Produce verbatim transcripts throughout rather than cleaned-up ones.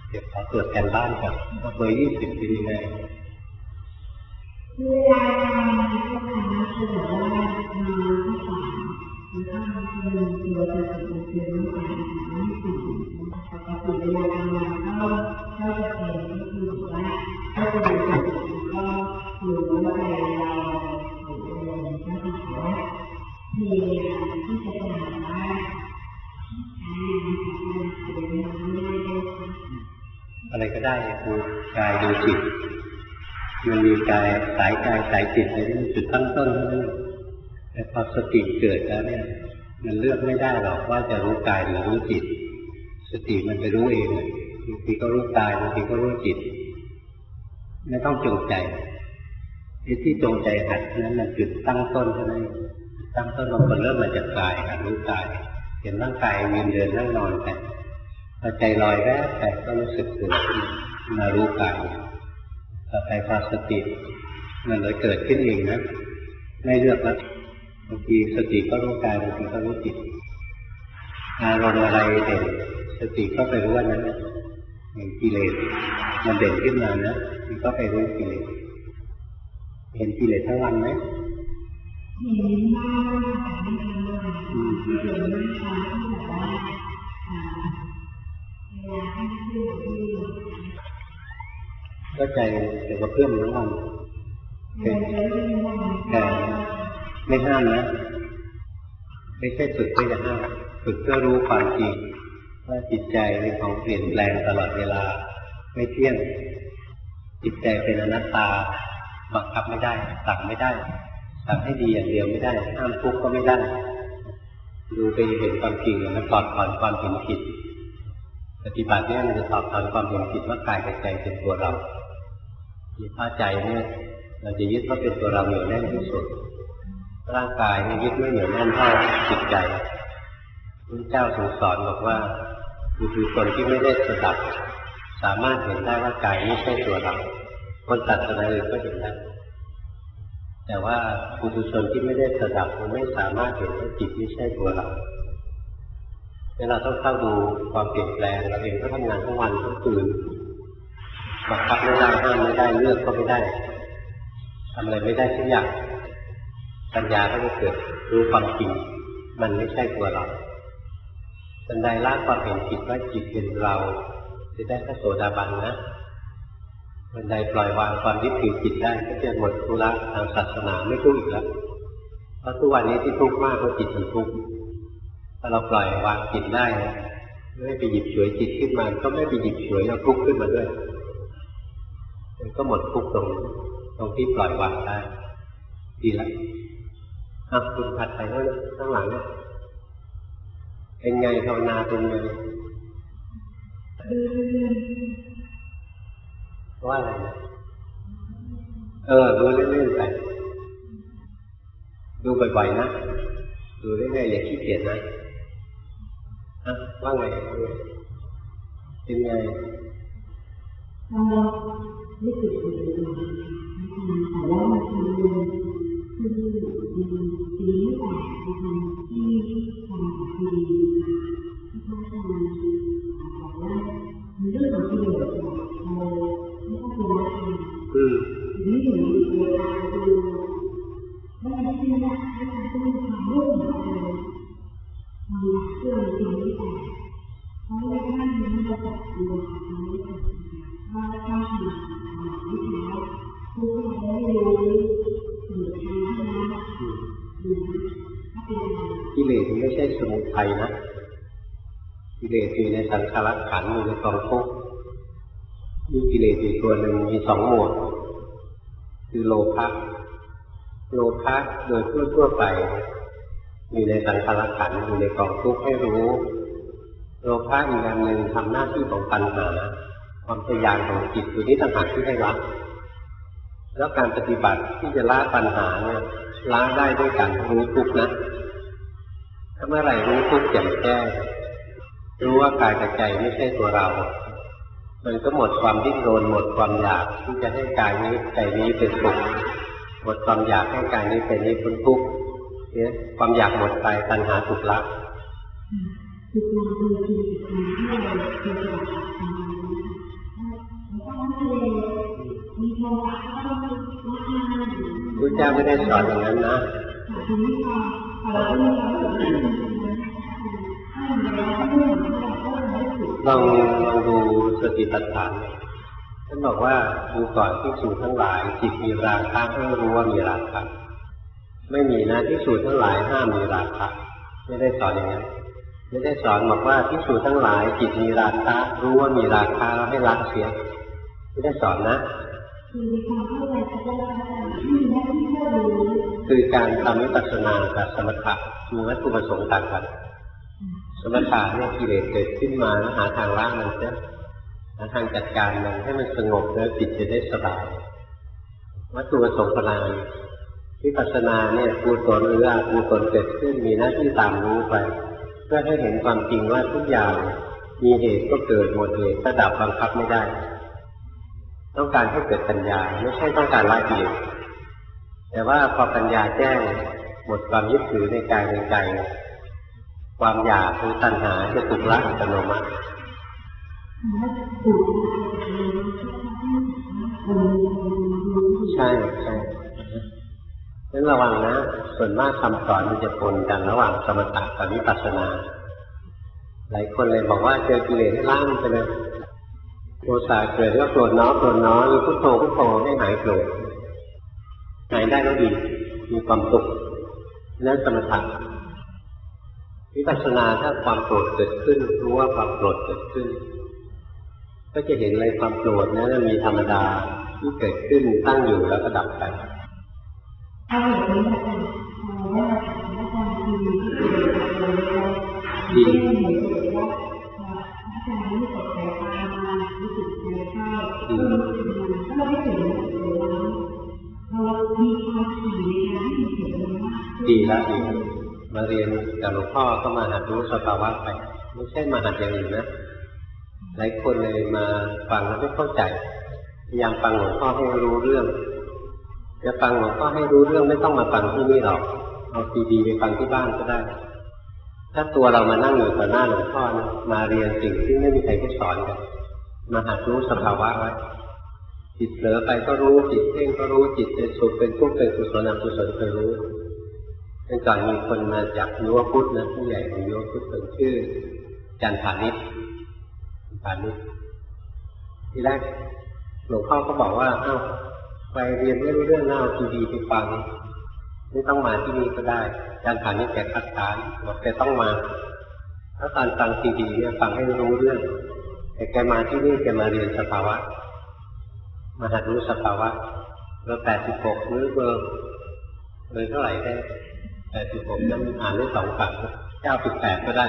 เดี๋ยวขอตรวจการบ้านกับเบอร์ยี่สิบเป็นยังไงเวลาทำก็ทำคือแบบว่ามีที่สามแล้วก็มีตัวตัวตัวตัวตัวในการทำที่สี่ปกติเวลาทำงานก็ก็จะเป็นก็คือแบบว่าก็จะดูจากก็หรือว่าใจเราหรืออะไรก็คือว่าพยายามที่จะทำว่าอะไรก็ได้ดูกายดูจิตมันมีกายสายกายสายจิตในจุดตั้งต้นนั่นแต่พอสติเกิดแล้วเนี่ยมันเลือกไม่ได้หรอกว่าจะรู้กายหรือรู้จิตสติมันไปรู้เองบางทีก็รู้กายบางทีก็รู้จิตไม่ต้องจงใจไอ้ที่จงใจหัดนั้นมันจุดตั้งต้นเท่านั้นตั้งต้นบางคนเริ่มมาจากกายหัดรู้กายเห็นร่างกายยืนเดินนั่งนอนไปพอใจลอยแวบไปก็รู้สึกตัวมารู้กายต่อไปพอสติมันเลยเกิดขึ้นเองนะไม่เลือกแล้วบางทีสติก็รู้กายบางทีก็รู้จิตอารมณ์อะไรเด่นสติก็ไปรู้ว่านั้นอย่างกิเลสมันเด่นขึ้นมานะมันก็ไปรู้กิเลสเห็นกิเลสทั้งวันไหมเห็นมากแต่ไม่ทั้งวันเห็นมากตอนที่แบบว่าเวลาที่ที่ก็ใจเกี่ยวกับเพื่อนทั้งวันเป็นแต่ไม่ห้ามนะไม่ใช่ฝึกเพื่อจะห้ามฝึกเพื่อรู้ความจริงว่าจิตใจเป็นของเปลี่ยนแปลงตลอดเวลาไม่เที่ยงจิตใจเป็นอนัตตาบังคับไม่ได้สั่งไม่ได้สั่งให้ดีอย่างเดียวไม่ได้ห้ามทุกข์ก็ไม่ได้ดูไปเห็นความจริงมันถอดถอนความเห็นผิดปฏิบัติเนี่ยมันจะถอดถอนความเห็นผิดว่ากายกับใจเป็นตัวเรายึดว่าใจเนี่ยเราจะยึดว่าเป็นตัวเราเหนียวแน่นที่สุดร่างกายเนี่ยยึดไม่เหนียวแน่นเท่าจิตใจพระเจ้าทรงสอนบอกว่าคือคนที่ไม่ได้สดับสามารถเห็นได้ว่ากายไม่ใช่ตัวเราคนตัดสนอื่นก็เห็นได้แต่ว่าปุถุชนที่ไม่ได้สดับมันไม่สามารถเห็นว่าจิตไม่ใช่ตัวเราเวลาต้องเข้าดูความเปลี่ยนแปลงเราเองก็ทำงานทั้งวันทั้งคืนบังคับไม่ได้ห้ามไม่ได้เลือกก็ไม่ได้ทำอะไรไม่ได้ทุกอย่างปัญญาก็จะเกิดรู้ความจริงมันไม่ใช่ตัวเราบันไดละความเห็นผิดว่าจิตเป็นเราจะได้พระโสดาบันนะบันไดปล่อยวางความยึดถือจิตได้ก็จะหมดธุระทางศาสนาไม่ทุกข์อีกแล้วเพราะทุกวันนี้ที่ทุกข์มากเพราะจิตมันทุกข์ถ้าเราปล่อยวางจิตได้ไม่ไปหยิบฉวยจิตขึ้นมาก็ไม่ไปหยิบฉวยเอาทุกข์ขึ้นมาด้วยมันก็หมดทุกข์ตรงตรงที่ปล่อยวางได้ดีแล้วอ่ะคุณผัดไปแล้วข้างหลังเนี่ยเป็นไงภาวนาเป็นไงว่าอะไรนะเออดูเล่นๆไปดูบ่อยๆนะดูเรื่อยๆอย่าขี้เกียจนะอ่ะว่าไงเป็นไงเราไม่ติดอยู่แต่ว่าคือคือสิ่งที่แต่ทำที่ทำคือดีที่เขาทำบอกว่าเรื่องของประโยชน์เราไม่ต้องเป็นนักเรียนคือนี่อยู่ในเวลาดูไม่ใช่ที่ว่าให้ทำต้องทำเรื่องของเราทำเรื่องสิ่งที่แต่เพราะว่าถ้ามันไม่ประกอบตัวทำไม่ได้ว่าถ้าทำไม่ได้ผู้ที่ไม่รู้หรือทำให้นะหรือถ้าเป็นกิเลสไม่ใช่สมุทัยนะกิเลสอยู่ในสังขารขันธ์อยู่ในกองทุกข์มีกิเลสอยู่ตัวหนึ่งมีสองหมวดคือโลภะโลภะโดยทั่วๆไปอยู่ในสังขารขันธ์อยู่ในกองทุกข์ให้รู้โลภะอีกอันหนึ่งทำหน้าที่ของตัณหาความทะยานของจิตตัวนี้ต่างหากที่ให้ละแล้วการปฏิบัติที่จะละตัณหาเนี่ยละได้ด้วยการรู้ทุกข์นะถ้าเมื่อไหร่รู้ทุกข์แจ่มแจ้งรู้ว่ากายกับใจไม่ใช่ตัวเรามันก็หมดความดิ้นรนหมดความอยากที่จะให้กายนี้ใจนี้เป็นสุขหมดความอยากให้กายนี้ใจนี้พ้นทุกข์เนี่ยความอยากหมดไปตัณหาถูกละคือความดีคือการที่เราปฏิบัติธรรมเจ้าไม่ได้สอนอย่างนั้นนะลองลองดูสติปัฏฐานท่านบอกว่าดูก่อนภิกษุทั้งหลายจิตมีราคะให้รู้ว่ามีราคะไม่มีนะภิกษุทั้งหลายห้ามมีราคะไม่ได้สอนอย่างนั้นไม่ได้สอนบอกว่าภิกษุทั้งหลายจิตมีราคะรู้ว่ามีราคะแล้วให้ละเสียไม่ได้สอนนะคือการทำวิปัสสนากับสมถะมีวัตถุประสงค์ต่างกันสมถะเนี่ยกิเลสเกิดขึ้นมาแล้วหาทางละมันเสียหาทางจัดการมันให้มันสงบแล้วจิตจะได้สบายวัตถุประสงค์พลานวิปัสสนาเนี่ยกุศลหรืออกุศลเกิดขึ้นมีหน้าที่ตามรู้ไปเพื่อให้เห็นความจริงว่าทุกอย่างมีเหตุก็เกิดหมดเหตุก็ดับบังคับไม่ได้ต้องการให้เกิดปัญญาไม่ใช่ต้องการละกิเลสแต่ว่าพอปัญญาแจ้งหมดความยึดถือในกายในใจความอยากคือตัณหาจะถูกละอัตโนมัติใช่ใช่งั้นระวังนะส่วนมากคำสอนมันจะปนกันระหว่างสมถะกับวิปัสสนาหลายคนเลยบอกว่าเจอกิเลสให้ละมันไปเลยโทสะเกิดแล้วโกรธน้อโกรธน้อหรือพุทโธพุทโธให้หายโกรธหายได้ก็ดีมีความสุขนั่นสมถะวิปัสสนาถ้าความโกรธเกิดขึ้นรู้ว่าความโกรธเกิดขึ้นก็จะเห็นเลยความโกรธนั้นมีธรรมดาที่เกิดขึ้นตั้งอยู่แล้วก็ดับไปดีดีแล้วดีมาเรียนกับหลวงพ่อก็มาหัดรู้สภาวะไปไม่ใช่มาหัดอย่างอื่นนะหลายคนเลยมาฟังแล้วไม่เข้าใจพยายามฟังหลวงพ่อให้รู้เรื่องจะฟังหลวงพ่อให้รู้เรื่องไม่ต้องมาฟังที่นี่หรอกเอาซีดีไปฟังที่บ้านก็ได้ถ้าตัวเรามานั่งอยู่ต่อหน้าหลวงพ่อนะมาเรียนสิ่งที่ไม่มีใครที่สอนกันมาหัดรู้สภาวะไว้จิตเผลอไปก็รู้จิตเพ่งก็รู้จิตเป็นสุขเป็นทุกข์เป็นกุศลอกุศลก็รู้เมื่อก่อนมีคนมาจากยุวพุทธนะผู้ใหญ่ของยุวพุทธคนชื่อจันทานิชพานิชทีแรกหลวงพ่อก็บอกว่าเอ้าไปเรียนไม่รู้เรื่องเล่าทีดีไปฟังไม่ต้องมาที่นี่ก็ได้จันทานิชแกคัดค้านบอกแกต้องมาถ้าตอนฟังทีดีเนี่ยฟังให้รู้เรื่องแต่แกมาที่นี่แกมาเรียนสภาวะมาหัดรู้สภาวะเบอร์แปดสิบหกหรือเบอร์เบอร์เท่าไหร่ได้แปดสิบหกจะอ่านได้สองฝั่งเก้าสิบแปดก็ได้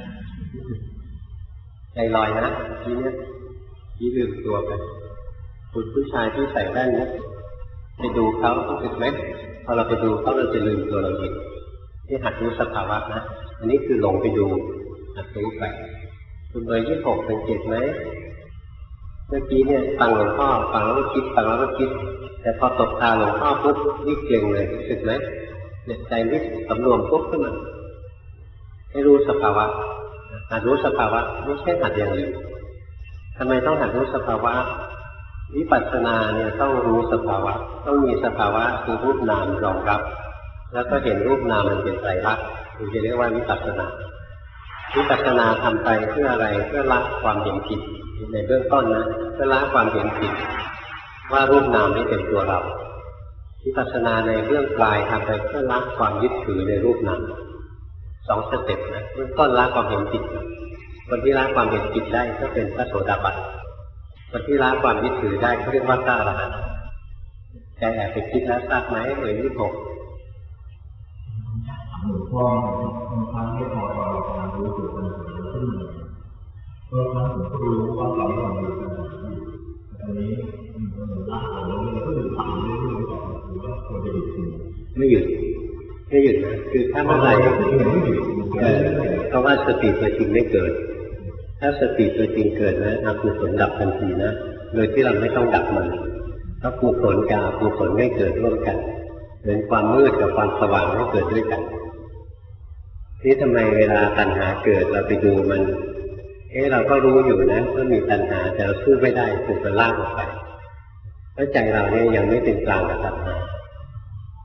ใจลอยนะทีนี้ที่ลืมตัวไปคุณผู้ชายที่ใส่แว่นนะไปดูเขารู้สึกไหมพอเราไปดูเขาเราจะลืมตัวเราเองที่หัดรู้สภาวะนะอันนี้คือหลงไปดูหัดรู้ไปคุณเบอร์ยี่สิบหกเป็นเจ็ดไหมเมื่อกี้เนี่ยฟังหลวงพ่อฟังแล้วก็คิดฟังแล้วก็คิดแต่พอตบตาหลวงพ่อปุ๊บนี่เก่งเลยรู้สึกไหมเนี่ยใจนี่สำรวมปุ๊บขึ้นมาให้รู้สภาวะหัดรู้สภาวะไม่ใช่หัดอย่างอื่นทำไมต้องหัดรู้สภาวะวิปัสสนาเนี่ยต้องรู้สภาวะต้องมีสภาวะคือรูปนามรองรับแล้วก็เห็นรูปนามมันเป็นไตรลักษณ์ถึงจะเรียกว่าวิปัสสนาวิปัสสนาทำไปเพื่ออะไรเพื่อละความเห็นผิดในเบื้องต้นนะเพื่อละความเห็นผิดว่ารูปนามไม่เป็นตัวเราวิปัสสนาในเบื้องปลายทำไปเพื่อละความยึดถือในรูปนามสองสเต็ปนะเบื้องต้นละความเห็นผิดคนที่ละความเห็นผิดได้ก็เป็นพระโสดาบันคนที่ละความยึดถือได้เขาเรียกว่าพระอรหันต์ใจแอบไปคิดแล้วทราบไหมเอ่ยยี่สิบหกหลวงพ่อบางครั้งไม่พอใจการรู้สึกมันขึ้นบางครั้งผมก็รู้ว่าเราไม่ทำอยู่กันอันนี้มันละเราไม่ก็อยู่ทำเรื่อยๆต่อหรือว่าควรจะหยุดไม่หยุดไม่หยุดนะคือถ้าเมื่อไหร่เพราะว่าสติตัวจริงไม่เกิดถ้าสติตัวจริงเกิดนะอกุศลดับทันทีนะโดยที่เราไม่ต้องดับมันเพราะกุศลกับอกุศลไม่เกิดร่วมกันเหมือนความมืดกับความสว่างไม่เกิดด้วยกันนี่ทำไมเวลาตัณหาเกิดเราไปดูมันเอ๊ะเราก็รู้อยู่นะว่ามีตัณหาแต่เราสู้ไม่ได้ถูกมันลากออกไปเพราะใจเราเนี่ยยังไม่เป็นกลางกับตัณหา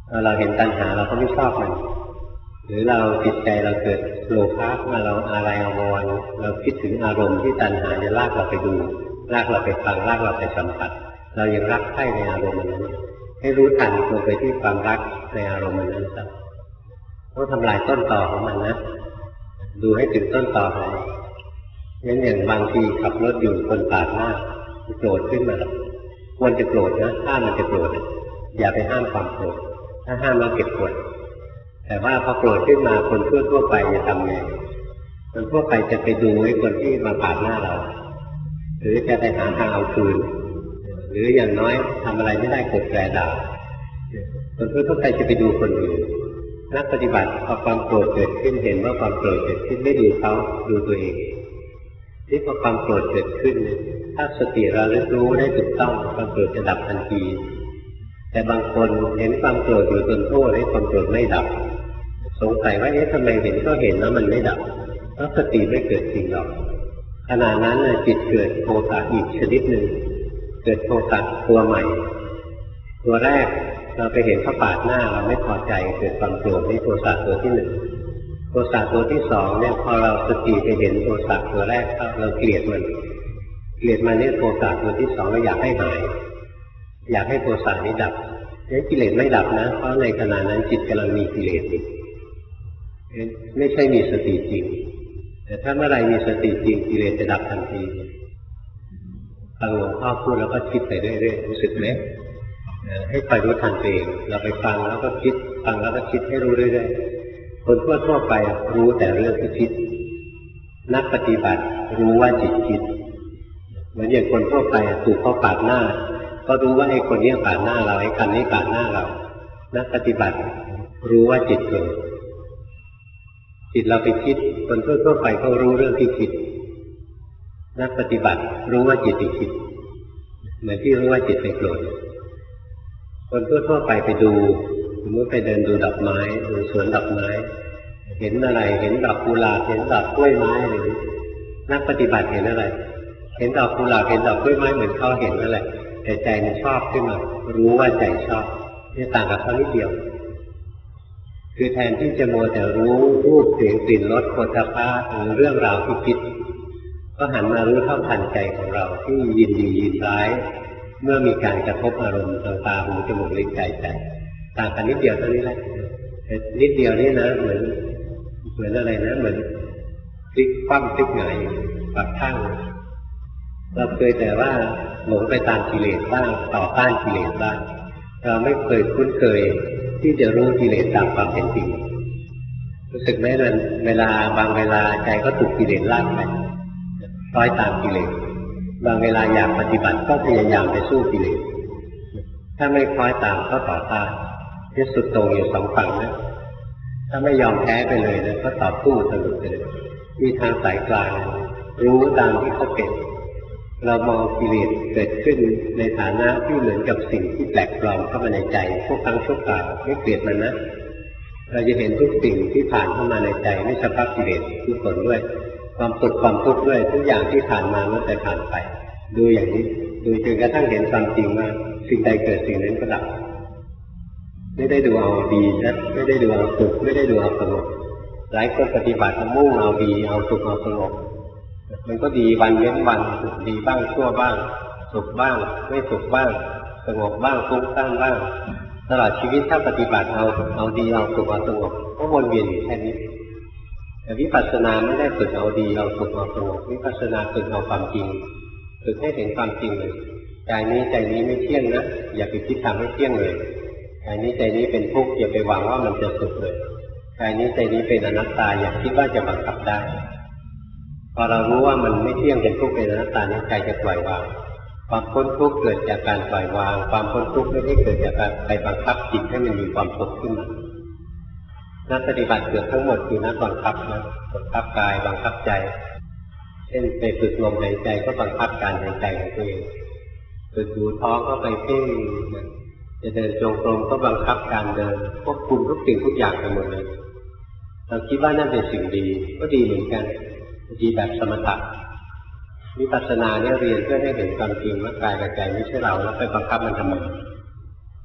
เราเห็นตัณหาเราก็ไม่ชอบมันหรือเราจิตใจเราเกิดโลภะมาเราอะไรอาวรณ์เราคิดถึงอารมณ์ที่ตัณหาจะลากเราไปดูลากเราไปฟังลากเราไปสัมผัสเรายังรักใคร่ในอารมณ์นั้นให้รู้ทันลงไปที่ความรักในอารมณ์นั้นครับต้องทำลายต้นตอของมันนะดูให้ถึงต้นตอของมันงั้นอย่างบางทีขับรถอยู่คนปาดหน้าโกรธขึ้นมาควรจะโกรธนะห้ามมันจะโกรธอย่าไปห้ามความโกรธถ้าห้ามแล้วเก็บกดแต่ว่าพอโกรธขึ้นมาคนทั่วทั่วไปจะทำไงคนทั่วไปจะไปดูไอ้คนที่มาปาดหน้าเราหรือจะไปหาทางเอาคืนหรืออย่างน้อยทำอะไรไม่ได้กดแกด่าคนทั่วทั่วไปจะไปดูคนอื่นนักปฏิบัติพอความโกรธเกิดขึ้นเห็นว่าความโกรธเกิดขึ้นไม่ดูเขาดูตัวเองที่พอความโกรธเกิดขึ้นถ้าสติระลึกรู้ได้ถูกต้องความโกรธจะดับทันทีแต่บางคนเห็นความโกรธอยู่จนโทษให้ความโกรธไม่ดับสงสัยว่าเอ๊ะทำไมเห็นก็เห็นแล้วมันไม่ดับเพราะสติไม่เกิดจริงหรอกขณะนั้นจิตเกิดโทสะอีกชนิดหนึ่งเกิดโทสะตัวใหม่ตัวแรกเราไปเห็นเขาปาดหน้าเราไม่พอใจเกิดความโกรธนี่โทสะตัวที่หนึ่งโทสะตัวที่สองเนี่ยพอเราสติไปเห็นโทสะตัวแรกเราเกลียดมันเกลียดมันนี่โทสะตัวที่สองเราอยากให้หายอยากให้โทสะนี้ดับนี่กิเลสไม่ดับนะเพราะในขณะนั้นจิตกำลังมีกิเลสอยู่ไม่ใช่มีสติจริงแต่ถ้าเมื่อไรมีสติจริงกิเลสจะดับทันทีฟังหลวงพ่อพูดแล้วก็คิดไปเรื่อยๆรู้สึกไหมให้คอยรู้ทันตัวเองเราไปฟังแล้วก็คิดฟังแล้วก็คิดให้รู้เรื่อยๆคนทั่วทั่วไปรู้แต่เรื่องที่คิดนักปฏิบัติรู้ว่าจิตคิดเหมือนอย่างคนทั่วไปถูกเขาปาดหน้าก็รู้ว่าไอ้คนนี้ปาดหน้าเราไอ้คันนี้ปาดหน้าเรานักปฏิบัติรู้ว่าจิตโกรธจิตเราไปคิดคนทั่วๆไปก็รู้เรื่องที่คิดนักปฏิบัติรู้ว่าจิตไปคิดเหมือนที่รู้ว่าจิตไปโกรธคนทั่วๆไปไปดูสมมติไปเดินดูดอกไม้ดูสวนดอกไม้เห็นอะไรเห็นดอกกุหลาบเห็นดอกกล้วยไม้อะไรนักปฏิบัติเห็นอะไรเห็นดอกกุหลาบเห็นดอกกล้วยไม้เหมือนเขาเห็นนั่นแหละแต่ใจมันชอบขึ้นมารู้ว่าใจชอบนี่ต่างกับเขานิดเดียวคือแทนที่จะมัวแต่รู้รูปเสียงกลิ่นรสโผฏฐัพพะหรือเรื่องราวที่คิดก็หันมารู้เท่าทันใจของเราที่ยินดียินร้ายเมื่อมีการกระทบอารมณ์ทางตาหูจมูกลิ้นกายใจต่างกันนิดเดียวเท่านี้แหละนิดเดียวนี่นะเหมือนเหมือนอะไรนะเหมือนพลิกคว่ำพลิกหงายปักข้างเราเคยแต่ว่าหลงไปตามกิเลสบ้างต่อต้านกิเลสบ้างเราไม่เคยคุ้นเคยที่จะรู้กิเลสตามความเป็นจริงรู้สึกไหมมันเวลาบางเวลาใจก็ถูกกิเลสลากไปคล้อยตามกิเลสบางเวลาอยากปฏิบัติก็พยายามไปสู้กิเลสถ้าไม่คล้อยตามก็ต่อต้านที่สุดโต่งอยู่สองฝั่งนะถ้าไม่ยอมแพ้ไปเลยนะก็ต่อสู้สนุกไปเลยมีทางสายกลางรู้ตามที่เขาเป็นเรามองกิเลสเกิดขึ้นในฐานะที่เหมือนกับสิ่งที่แปลกปลอมเข้ามาในใจพวกครั้งชั่วคราวไม่เกลียดมันนะเราจะเห็นทุกสิ่งที่ผ่านเข้ามาในใจไม่เฉพาะกิเลสทุกคนด้วยความสุขความทุกข์ด้วยทุกอย่างที่ผ่านมามันจะผ่านไปดูอย่างนี้ดูจนกระทั่งเห็นความจริงว่าสิ่งใดเกิดสิ่งนั้นก็ดับไม่ได้ดูเอาดีนะไม่ได้ดูเอาสุขไม่ได้ดูเอาสงบหลายคนปฏิบัติมุ่งเอาดีเอาสุขเอาสงบมันก็ดีวันเว้นวันดีบ้างชั่วบ้างสุขบ้างไม่สุขบ้างสงบบ้างฟุ้งซ่านบ้างตลอดชีวิตถ้าปฏิบัติเอาเอาดีเอาสุขเอาสงบก็วนเวียนอยู่แค่นี้แต่วิปัสสนาไม่ได้ฝึกเอาดีเอาสุขเอาสงบวิปัสสนาฝึกเอาความจริงฝึกให้เห็นความจริงเลยใจนี้ใจนี้ไม่เที่ยงนะอย่าไปคิดทำให้เที่ยงเลยใจนี้ใจนี้เป็นทุกข์อย่าไปหวังว่ามันจะสุขเลยใจนี้ใจนี้เป็นอนัตตาอย่าคิดว่าจะบังคับได้พอเรารู้ว่ามันไม่เที่ยงเป็นทุกข์เป็นอนัตตานี้ใจจะปล่อยวางความพ้นทุกข์เกิดจากการปล่อยวางความพ้นทุกข์ไม่ได้เกิดจากการไปบังคับจิตให้มันมีความสุขขึ้นมานักปฏิบัติเกือบทั้งหมดคือนักบังคับนะบังคับกายบังคับใจเช่นไปฝึกลมหายใจก็บังคับการหายใจของตัวเองฝึกดูท้องก็ไปเพ่งจะเดินจงกรมก็บังคับการเดินควบคุมทุกสิ่งทุกอย่างไปหมดเลยเราคิดว่านั่นเป็นสิ่งดีก็ดีเหมือนกันดีแบบสมถะวิปัสสนาเนี่ยเรียนเพื่อให้เห็นความจริงว่ากายกับใจไม่ใช่เราแล้วไปบังคับมันทำไม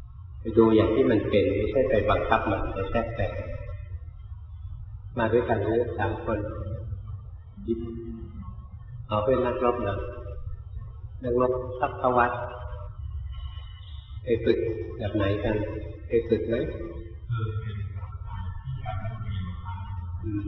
ไปดูอย่างที่มันเป็นไม่ใช่ไปบังคับมันไปแทรกแต่งมาด้วยกันเลยสามคนเอาเป็นนักรบนะนักรบทัพพวัตไปฝึกแบบไหนกันไปฝึกไหมอืม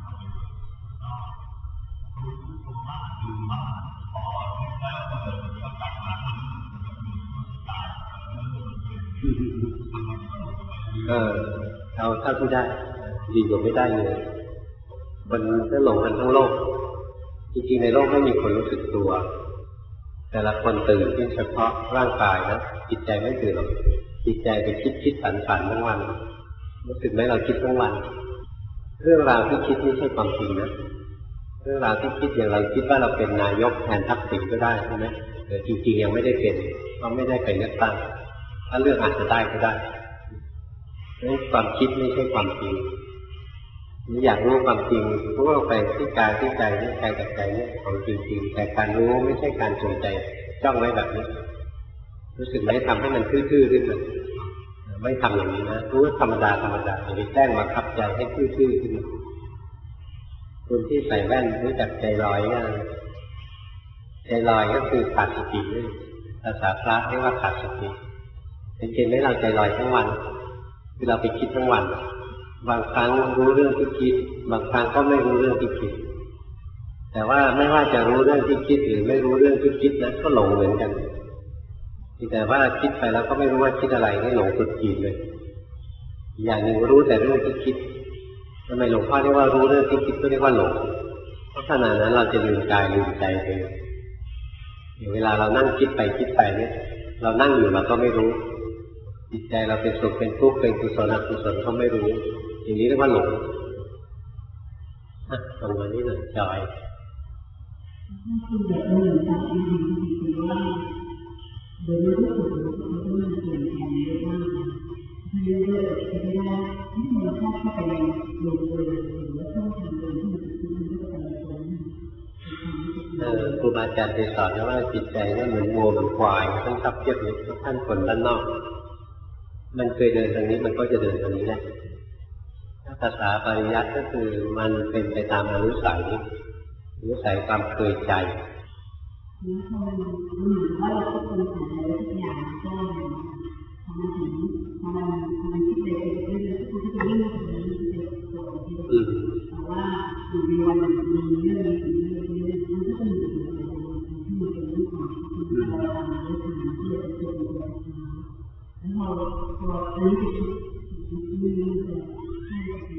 เออเอาเท่าที่ได้ดีกว่าไม่ได้เลยมันก็หลงกันทั้งโลกจริงๆในโลกไม่มีคนรู้สึกตัวแต่ละคนตื่นเฉพาะร่างกายนะจิตใจไม่ตื่นหรอกจิตใจไปคิดคิดฝันฝันทั้งวันรู้สึกไหมเราคิดทั้งวันเรื่องราวที่คิดไม่ใช่ความจริงนะเรื่องราวที่คิดอย่างเราคิดว่าเราเป็นนายกแทนทักษิณก็ได้ใช่ไหมแต่จริงๆยังไม่ได้เป็นเพราะไม่ได้ไปเลือกตั้งถ้าเลือกอาจจะได้ก็ได้นี่ความคิดไม่ใช่ความจริงนี่อยากรู้ความจริงรู้ว่าไปที่กายที่ใจที่ใจกับใจเนี่ยของจริงๆแต่การรู้ไม่ใช่การจงใจจ้องไว้แบบนี้รู้สึกไหมทำให้มันทื่อๆขึ้นมาไม่ทำอย่างนี้นะรู้ธรรมดาธรรมดาอย่าไปแกล้งบังคับใจให้ทื่อๆขึ้นมาคนที่ใส่แว่นรู้จักใจลอยนะใจลอยก็คือขาดสติด้วยภาษาพระเรียกว่าขาดสติเป็นเกณฑ์ให้เราใจลอยทั้งวันคือเราไปคิดทั้งวันบางครั้งรู้เรื่องที่คิดบางครั้งก็ไม่รู้เรื่องที่คิดแต่ว่าไม่ว่าจะรู้เรื่องที่คิดหรือไม่รู้เรื่องที่คิดนั้นก็หลงเหมือนกันแต่ว่าคิดไปแล้วก็ไม่รู้ว่าคิดอะไรให้หลงสุดขีดเลยอย่างหนึ่งรู้แต่เรื่องที่คิดทำไมหลวงพ่อเรียกว่ารู้เรื่องที่คิดก็เรียกว่าหลงเพราะขณะนั้นเราจะลืมกายลืมใจไปอย่างเวลาเรานั่งคิดไปคิดไปเนี่ยเรานั่งอยู่เราก็ไม่รู้จิตใจเราเป็นสุขเป็นทุกข์เป็นกุศลอกุศลก็ไม่รู้อย่างนี้เรียกว่าหลงอ่ะตรงนี้หน่อยจอยคือแบบเหมือนกับจริงๆคือว่าโดยรู้สึกว่าเขาต้องเปลี่ยนแปลงเยอะมากเยอะเลยจะไม่ได้ที่มันเข้าเข้าไปลงเลยหรือว่าเข้าทางเลยที่มันคือมันก็ไปตรงนี้เออครูบาอาจารย์เคยสอนว่าจิตใจนี่เหมือนวัวเหมือนควายต้องทับเทียบนี้ทุกท่านคนด้านนอกมันเคยเดินทางนี้มันก็จะเดินทางนี้แหละถ้าภาษาปริยัติก็คือมันเป็นไปตามอนุสัยอนุสัยความเคยใจนี่พอมันเหมือนว่าเราทุกคนผ่านอะไรทุกอย่างก็พอมันถึงพอมันพอมันคิดไปเรื่อยๆทุกคนก็จะยิ่งถึงนี้เป็นตัวที่แต่ว่าอยู่ในวันมีเรื่องนี้ถึงเรื่องนี้มันก็จะมีอะไรที่มันเป็นเรื่องของที่เราทำด้วยกันที่เราจะเป็นตัวแล้วพอพออันนี้เป็นมีเรื่องเลยให้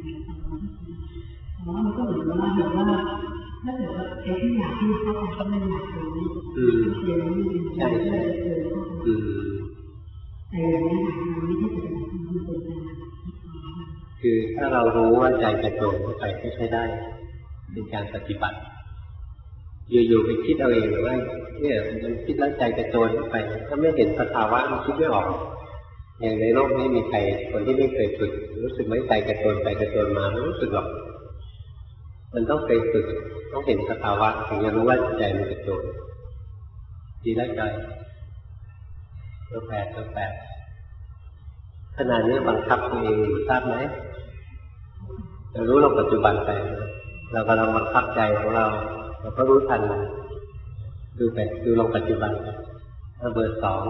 แต่ว่ามันก็เหมือนว่าแบบว่าถ้าเกิดว่าไอ้ที่อยากที่เขาทำก็ไม่อยากรู้อืมเรียนรู้ใช่ใช่อืมแต่อย่างนี้มันไม่ใช่เป็นที่มันเป็นคือถ้าเรารู้ว่าใจจะโจรเข้าไปก็ใช้ได้เป็นการปฏิบัติอยู่ๆไปคิดเอาเองหรือว่าเนี่ยมันคิดแล้วใจจะโจรเข้าไปถ้าไม่เห็นสภาวะมันคิดไม่ออกอย่างในโลกนี้มีใครคนที่ไม่เคยฝึกรู้สึกไหมใจกระโจนไปกระโจนมาไม่รู้สึกหรอกมันต้องเคยฝึกต้องเห็นสภาวะถึงจะรู้ว่าใจมันกระโจนดีแล้วใจตัวแปดตัวแปดขณะนี้บังคับตัวเองอยู่ทราบไหมเรารู้เราปัจจุบันไปเรากำลังบังคับใจของเราเราก็รู้ทันดูไปดูลงปัจจุบันถ้าเบอร์สอง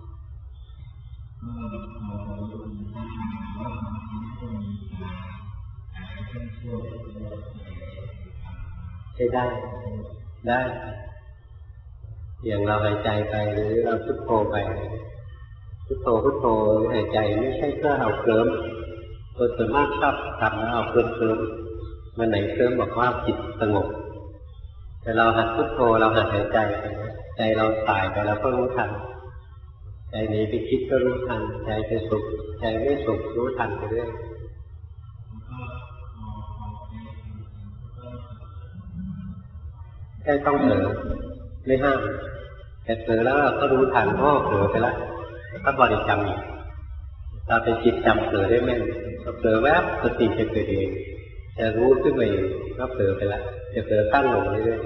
ใช้ได้ได้อย่างเราหายใจไปหรือเราพุทโธไปพุทโธพุทโธหายใจไม่ใช่เพื่อเอาเคลิ้มตัวส่วนมากชอบทำแล้วเอาเคลิ้มเคลิ้มวันไหนเคลิ้มบอกว่าจิตสงบแต่เราหัดพุทโธเราหัดหายใจไปใจเราสายไปเราก็รู้ทันใจหนีไปคิดก็รู้ทันใจเป็นสุขใจไม่สุขรู้ทันไปเรื่อยแค่ต้องเผลอไม่ห้ามแต่เผลอแล้วเราก็รู้ทันว่าเผลอไปแล้วก็บริกรรมอีกเราเป็นจิตจำเผลอได้แม่นเผลอแวบสติจะเกิดเองจะรู้ขึ้นมาเองก็เผลอไปแล้วจะเผลอตั้งลงเรื่อย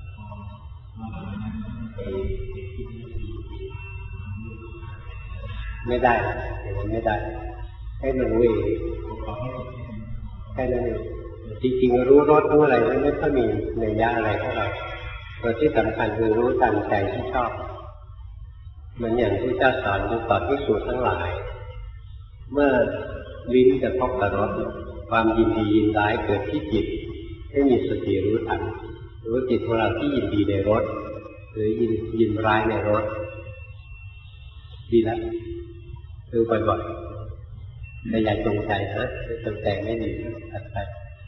ๆไม่ได้อย่างนั้นไม่ได้ให้มันรู้เองแค่นั้นเองจริงๆรู้รสรู้อะไรไม่ค่อยมีในยะอะไรเท่าไหร่ตัวที่สำคัญคือรู้ตามใจที่ชอบเหมือนอย่างที่เจ้าสอนดูต่อที่สูตรทั้งหลายเมื่อลิ้นจะพบกับรสความยินดียินร้ายเกิดที่จิตให้มีสติรู้ทันรู้จิตของเราที่ยินดีในรสหรือยินยินร้ายในรสดีแล้วดูบ่อยๆแต่อย่าจงใจนะจงใจไม่ดีตัดไป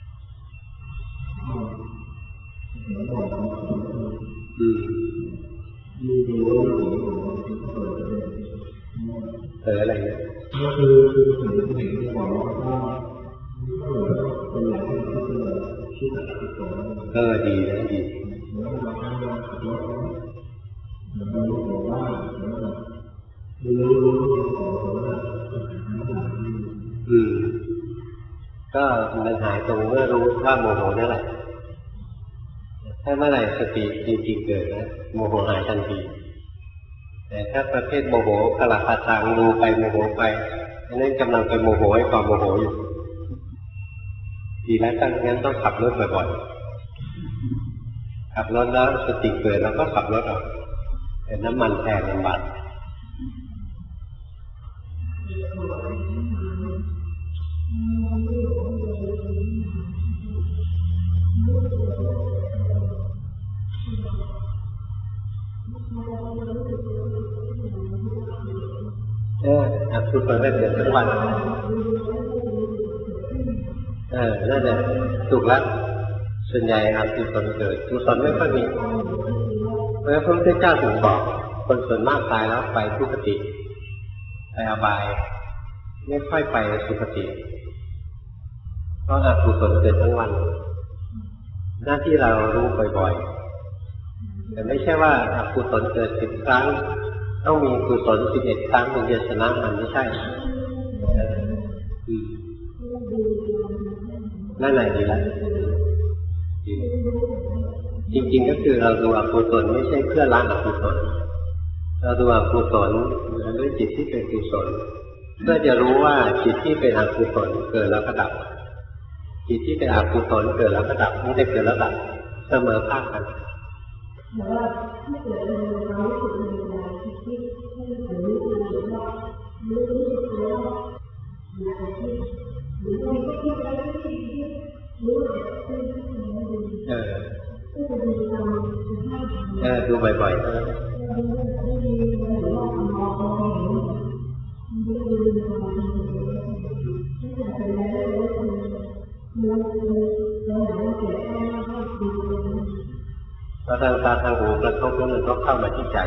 อืมเอออะไรเนี่ยก็คือคือสิ่งที่เห็นบอกว่าเป็นอย่างที่ที่เป็นที่ตัดสินใจเออดีนะดีแล้วเราพยายามขับรถเราบอกว่ารู้รู้รู้ของเราอืมก็มันหายตรงเมื่อรู้ว่าโมโหนั่นแหละถ้าเมื่อไหร่สติจริงๆเกิดนะโมโหหายทันทีแต่ถ้าประเภทโมโหกระหัตตังดูไปโมโหไปนั่นกำลังไปโมโหให้ความโมโหอยู่ดีแล้วตั้งงั้นต้องขับรถบ่อยๆขับรถแล้วสติเกิดแล้วก็ขับรถออกแต่น้ำมันแพงลำบากเอออกุศลเกิดทุกวันเออนั่นแหละถูกแล้วส่วนใหญ่อกุศลเกิดกุศลไม่ค่อยมีเพราะพระพุทธเจ้าถึงบอกคนส่วนมากตายแล้วไปทุกติไปอบายไม่ค่อยไปสุคติเพราะอกุศลเกิดทั้งวันหน้าที่เรารู้บ่อยๆแต่ไม่ใช่ว่าอกุศลเกิดสิบครั้งต้องมีกุศลสิบเอ็ดครั้งถึงจะชนะมันไม่ใช่นั่นแหละดีแล้วจริงๆก็คือเราดูอกุศลไม่ใช่เพื่อล้างอกุศลเราดูอกุศลด้วยจิตที่เป็นกุศลเพื่อจะรู้ว่าจิตที่เป็นอกุศลเกิดแล้วก็ดับจิตที่เป็นอกุศลเกิดแล้วก็ดับไม่ได้เกิดแล้วดับเสมอภาคกันแต่ว่าที่เกิดเป็นความรู้สึกในใจที่ที่ให้รู้รู้ว่ารู้รู้สึกแล้วมีอะไรที่หรือว่าไม่คิดอะไรไม่คิดรู้แบบที่ที่ไม่ดีเออก็จะมีความเออดูบ่อยๆนะพอทางตาทางหูกระทบแล้วมันก็เข้ามาที่ใจ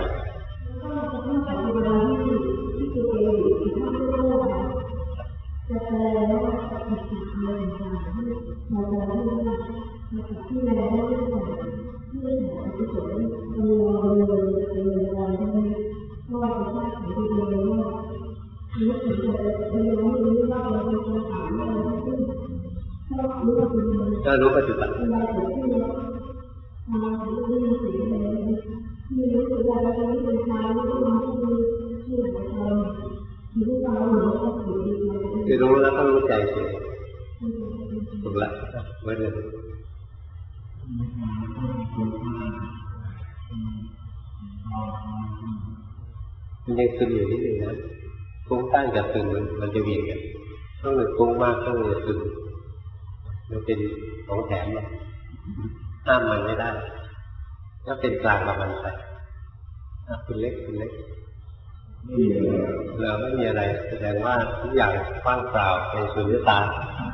ก็รู้ปัจจุบันคือรู้แล้วก็รู้ใจสิถูกละไม่เลยมันยังซึมอยู่นิดนึงนะฟุ้งต้านกับซึมมันมันจะเวียนกันต้องหนึ่งฟุ้งมากต้องหนึ่งซึมมันเป็นของแถมเลยห้ามมันไม่ได้ถ้าเป็นกลางกับมันไปคุณเล็กคุณเล็กเราไม่มีอะไรแสดงว่าทุกอย่างว่างเปล่าเป็นสุญญตา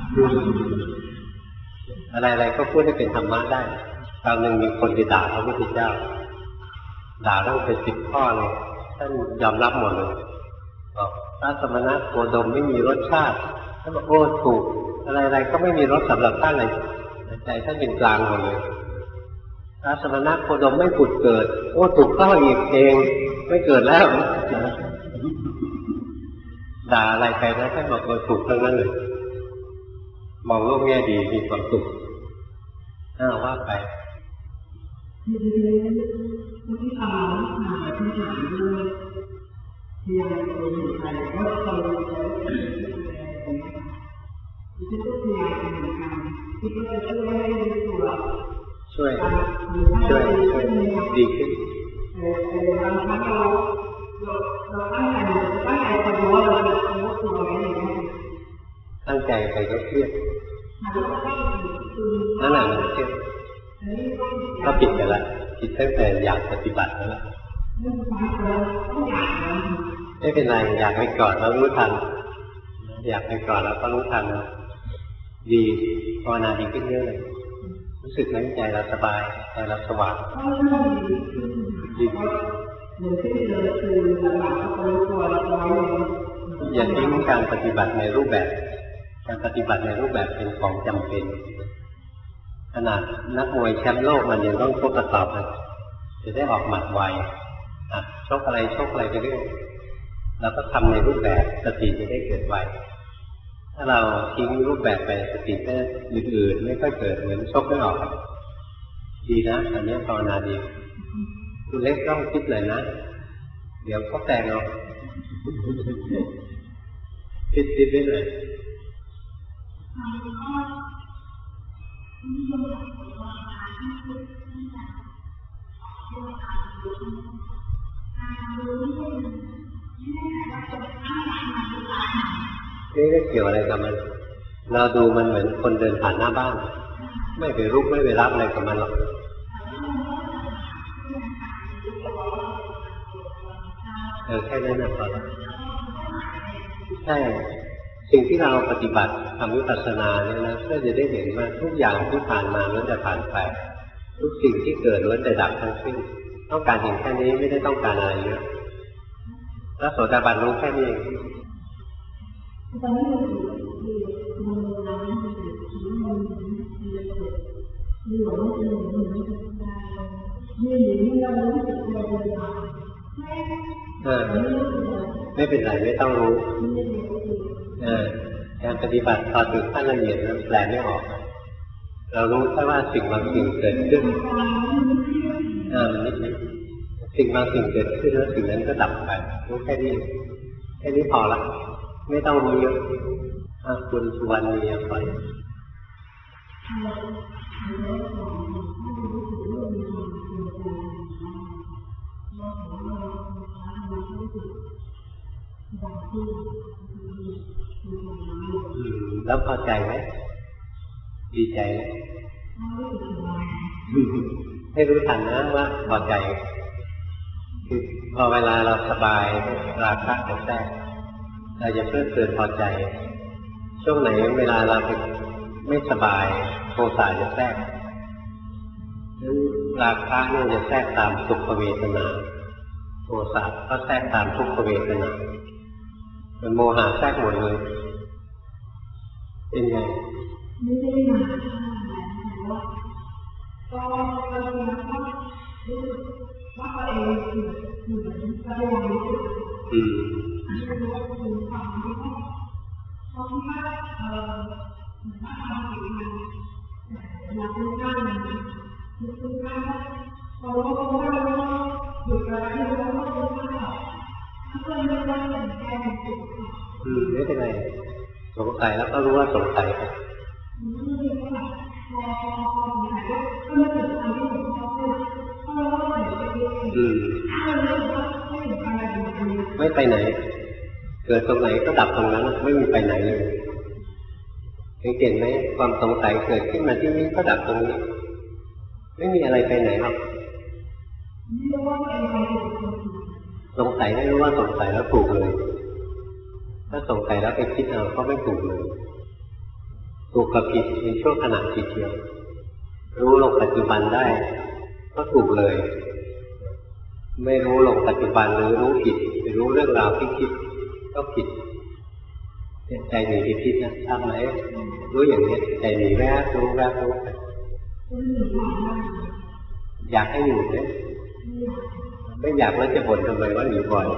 อะไรๆก็พูดให้เป็นธรรมะได้คราวหนึ่งมีคนไปด่าพระพุทธเจ้าด่าตั้งเป็นสิบข้อเลยท่านยอมรับหมดเลยบอกพระสมณะโคดมไม่มีรสชาติท่านบอกโอ้ถูกอะไรๆก็ไม่มีรสสำหรับท่านเลยใจท่านเป็นกลางหมดเลยพระสมณะโคดมไม่ผุดเกิดโอ้ถูกเข้าอีกเองไม่เกิดแล้วด่าอะไรใครนะท่านบอกว่าถูกทั้งนั้นเลยมองโลกแง่ดีมีความสุขน่าว่าไปที่อ่านหาที่อ่านด้วยเห็ยายามจะอยู่ใจก็เคยใช้สิ่งที่แสดงตรงนี้ดิฉันก็พยายามเหมือนกันที่จะช่วยให้ตัวช่วยช่วยช่วยดีขึ้นแต่บางครั้งเราเราตั้งใจตั้งใจจะรู้ว่าเราจะรู้ตัวอะไรอย่างเงี้ยตั้งใจไปก็เครียดนั่นแหละมันเครียดก็ผิดไปแล้วผิดตั้งแต่อยากปฏิบัติแล้วไม่เป็นไรอยากไปก่อนแล้วรู้ทันอยากไปก่อนแล้วก็รู้ทันดีภาวนาดีขึ้นเยอะเลยรู้สึกไหมใจเราสบายใจเราสว่างดีอย่าทิ้งการปฏิบัติในรูปแบบการปฏิบัติในรูปแบบเป็นของจำเป็นขนาดนักมวยแชมป์โลกมันยังต้องชกกระสอบเลยจะได้ออกหมัดไวชกอะไรชกอะไรไปเรื่อยเราก็ทำในรูปแบบสติจะได้เกิดไวถ้าเราทิ้งรูปแบบไปสติก็อื่นๆไม่ค่อยเกิดเหมือนชกไม่ออกดีนะอันนี้ภาวนาดีคุณเล็กต้องคิดเลยนะเดี๋ยวเขาแต่งเอาคิดคิดไปเลยนี่ไม่เกี่ยวอะไรกับมันเราดูมันเหมือนคนเดินผ่านหน้าบ้านไม่ไปรุกไม่ไปรับอะไรกับมันหรอกเออแค่นั้นนะพอแล้วใช่สิ่งที่เราปฏิบัติทำวิปัสสนาเนี่ยนะเพื่อจะได้เห็นว่าทุกอย่างที่ผ่านมาล้วนแต่ผ่านไปทุกสิ่งที่เกิดล้วนแต่ดับทั้งสิ้นต้องการเห็นแค่นี้ไม่ได้ต้องการอะไรเยอะแล้วโสดาบันรู้แค่นี้เองเออไม่เป็นไรไม่ต้องรู้เออการปฏิบัติพอถึงขั้นละเอียดนั้นแปลไม่ออกเรารู้แค่ว่าสิ่งบางสิ่งเกิดขึ้นอ่ามันนิดนึงสิ่งบางสิ่งเกิดขึ้นแล้วสิ่งนั้นก็ดับไปรู้แค่นี้แค่นี้พอละไม่ต้องรู้เยอะคุณสุวรรณมีอะไรแล้วพอใจไหมดีใจไหมให้รู้ทันนะว่าพอใจคือพอเวลาเราสบายราคะจะแทรกเราจะเพิ่มเติมพอใจช่วงไหนเวลาเราไม่สบายโทสะจะแทรกนั้นราคะเนี่ยจะแทรกตามสุขเวทนาโทสะก็แทรกตามทุกขเวทนามันโมหะแทรกหมดเลยเป็นไงไม่ได้มาก็ก็รู้ว่าตัวเองเหมือนพยายามอืมเขาคิดว่าเออถ้าทำสิ่งนั้นอยากรู้ได้คือคือว่าเราเราเราหยุดอะไรเราเราเราถ้าเกิดเราเห็นแก่จิตอืมไม่เป็นไรสงสัยแล้วก็รู้ว่าสงสัยไปอืมไม่ไปไหนเกิดตรงไหนก็ดับตรงนั้นไม่มีไปไหนเลยสังเกตไหมความสงสัยเกิดขึ้นมาที่นี้ก็ดับตรงนี้ไม่มีอะไรไปไหนหรอกสงสัยไม่รู้ว่าสงสัยแล้วถูกเลยถ้าสงสัยแล้วไปคิดเอาก็ไม่ถูกเลยถูกกับผิดในช่วงขณะจิตเดียวรู้ลงปัจจุบันได้ก็ถูกเลยไม่รู้ลงปัจจุบันหรือรู้ผิดไปรู้เรื่องราวที่คิดก็ผิดใจหนีไปคิดนะทำไหมรู้อย่างนี้ใจหนีแวบรู้แวบรู้อยากให้อยู่ไหมไม่อยากแล้วจะบ่นทำไมว่าหนีบ่อย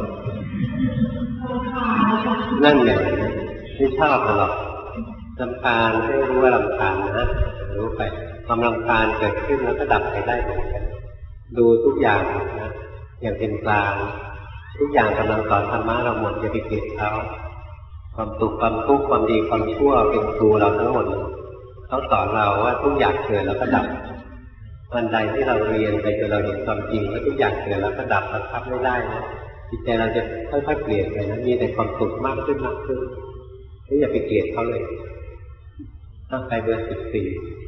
นั่นแหละไม่ชอบหรอกรำคาญให้รู้ว่ารำคาญนะรู้ไปความรำคาญเกิดขึ้นแล้วก็ดับไปได้เหมือนกันดูทุกอย่างนะอย่างเป็นกลางทุกอย่างกำลังสอนธรรมะเราหมดอย่าไปเกลียดเขาความสุขความทุกข์ความดีความชั่วเป็นครูเราทั้งหมดเขาสอนเราว่าทุกอย่างเกิดแล้วก็ดับวันใดที่เราเรียนไปจนเราเห็นความจริงว่าทุกอย่างเกิดแล้วก็ดับบังคับไม่ได้นะจิตใจเราจะค่อยๆเปลี่ยนไปนะมีแต่ความสุขมากขึ้นมากขึ้นไม่อย่าไปเกลียดเขาเลยต้องไปเบอร์สิบสี่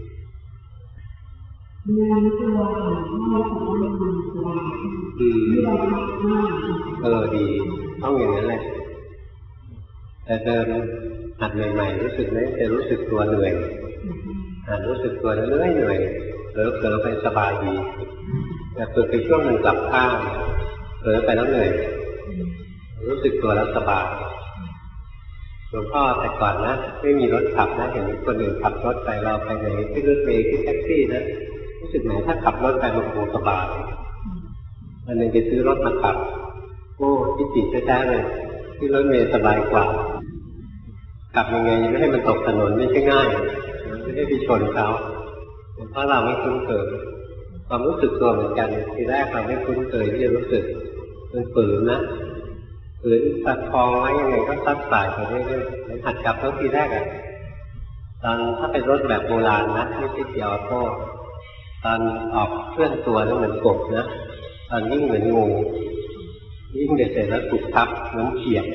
อืมเออดีต้องอย่างนั้นแหละแต่เดินหัดใหม่ๆรู้สึกไหมจะรู้สึกตัวเหนื่อยหัดรู้สึกตัวเหนื่อยเหนื่อยเผลอเผลอไปสบายดีแต่ฝึกไปช่วงหนึ่งกลับข้างเผลอไปแล้วเหนื่อยรู้สึกตัวแล้วสบายหลวงพ่อแต่ก่อนนะไม่มีรถขับนะเห็นคนอื่นขับรถไปเราไปไหนขึ้นรถเมล์ขึ้นแท็กซี่นะรู้สึกไหนถ้าขับรถไปมันคงสบายอันหนึ่งจะซื้อรถมาขับโอ้ที่จิตแท้ๆเลยที่รถเมล์สบายกว่าขับยังไงไม่ให้มันตกถนนไม่ใช่ง่ายไม่ได้ไปชนเขาเพราะเราไม่คุ้นเคยความรู้สึกตัวเหมือนกันทีแรกเราไม่คุ้นเคยที่จะรู้สึกมันฝืนนะฝืนประคองไว้ยังไงก็ซัดสายไปเรื่อยๆหัดขับรถทีแรกอ่ะตอนถ้าเป็นรถแบบโบราณนะไม่ใช่เกียร์ออโต้ตอนออกเคลื่อนตัวนี่เหมือนกบนะตอนยิ่งเหมือนงูยิ่งเด็ดเสร็จแล้วถูกทับน้ำเขียบ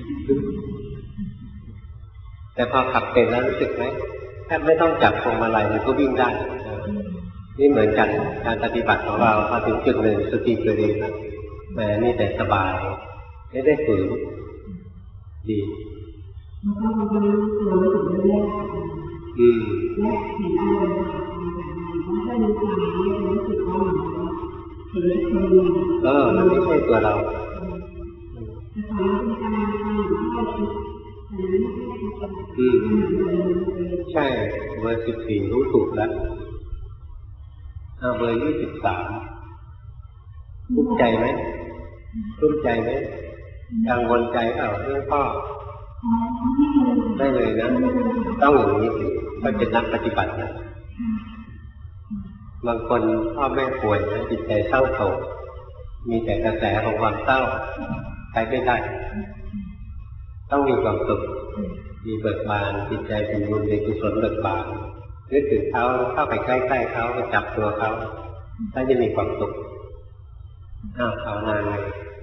แต่พอขับเป็นแล้วรู้สึกไหมแทบไม่ต้องจับพวงมาลัยมันก็วิ่งได้นี่เหมือนกันการปฏิบัติของเราพอถึงจุดหนึ่งสติเกิดเองนะแหมนี่แต่สบายไม่ได้ฝืนดีอืมเออมันไม่ใช่ตัวเราอืมใช่เบอร์สิบสี่รู้ถูกแล้วเอาเบอร์ยี่สิบสามทุกข์ใจไหมทุกข์ใจไหมกังวลใจเปล่าเรื่องพ่อได้เลยนะต้องอย่างนี้สิก็เป็นนักปฏิบัตินะบางคนพ่อแม่ป่วยนะจิตใจเศร้าโศกมีแต่กระแสของความเศร้าใช้ไม่ได้ต้องมีความสุขมีเบิกบานจิตใจเป็นบุญเป็นกุศลเบิกบานนึกถึงเขาเข้าไปใกล้ๆเขาไปจับตัวเขาถ้าจะมีความสุขอ้าวภาวนานเลย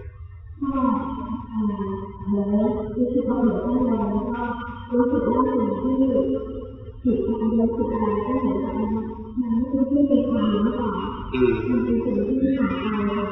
รู้สึกว่าเหมือนที่เรารู้สึกว่าสิ่งที่จิตมันรู้สึกอะไรก็เหมือนกันมันไม่ใช่ที่เป็นความรู้ต่อมันเป็นสิ่งที่ผ่านไป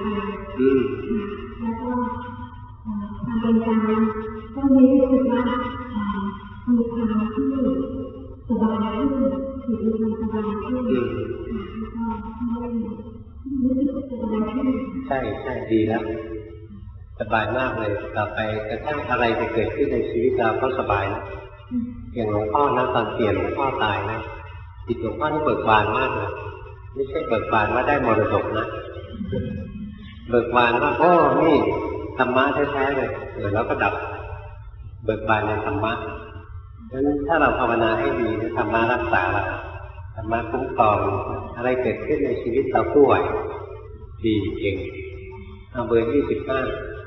แล้วก็ทำเป็นการก็มีรู้สึกว่ามีความที่สบายขึ้นจิตมีความสบายขึ้นแล้วก็ไม่รู้สึกสบายขึ้นใช่ใช่ดีแล้วสบายมากเลยต่อไปกระทั่งอะไรจะเกิดขึ้นในชีวิตเราก็สบายนะอย่างหลวงพ่อนะตอนเปลี่ยนหลวงพ่อตายนะจิตหลวงพ่อนี่เบิกบานมากเลยไม่ใช่เบิกบานว่าได้มรดกนะเบิกบานว่าโอ้นี่ธรรมะแท้ๆเลยเออแล้วก็ดับเบิกบานในธรรมะฉะนั้นถ้าเราภาวนาให้ดีธรรมะรักษาเราธรรมะคุ้มครองอะไรเกิดขึ้นในชีวิตเราสู้ไหวดีเก่งเอาเบอร์ยี่สิบห้า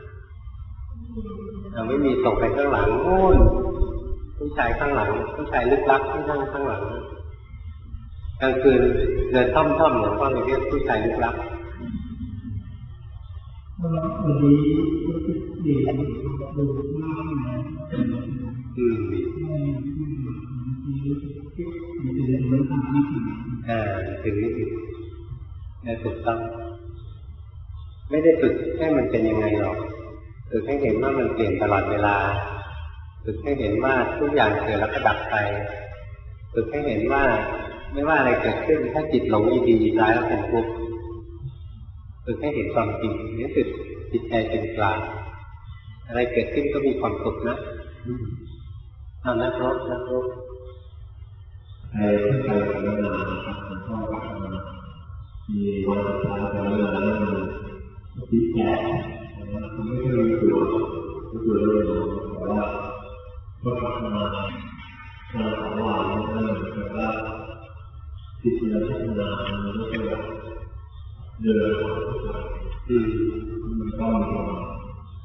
เอาไม่มีส่งไปข้างหลังโอ้ยผู้ชายข้างหลังผู้ชายลึกลับที่นั่งข้างหลังกลางคืนเดินท่อมๆหลวงพ่อเลยเรียกผู้ชายลึกลับวันนี้รู้สึกดีดูมากนะอืมอ่าถึงนี้ได้ถูกต้องไม่ได้ฝึกให้มันเป็นยังไงหรอกฝึกให้เห็นว่ามันเปลี่ยนตลอดเวลาฝึกให้เห็นว่าทุกอย่างเกิดแล้วก็ดับไปฝึกให้เห็นว่าไม่ว่าอะไรเกิดขึ้นถ้าจิตหลงยินดียินร้ายแล้วเป็นทุกข์ฝึกให้เห็นความจริงนี่คือจิตใจเป็นกลางอะไรเกิดขึ้นก็มีความสุขนะเอานักรบนักรบในการภาวนาครับหลวงพ่อว่ามีวันสุดท้ายภาวนาแล้วมันติดแก่มันไม่ใช่รู้ตัวรู้ตัวเลยแต่ว่าเมื่อพัฒนาการของเราเนี่ยมันจะว่าจิตเราพัฒนามันไม่ใช่แบบเดินอืมมันต้องมี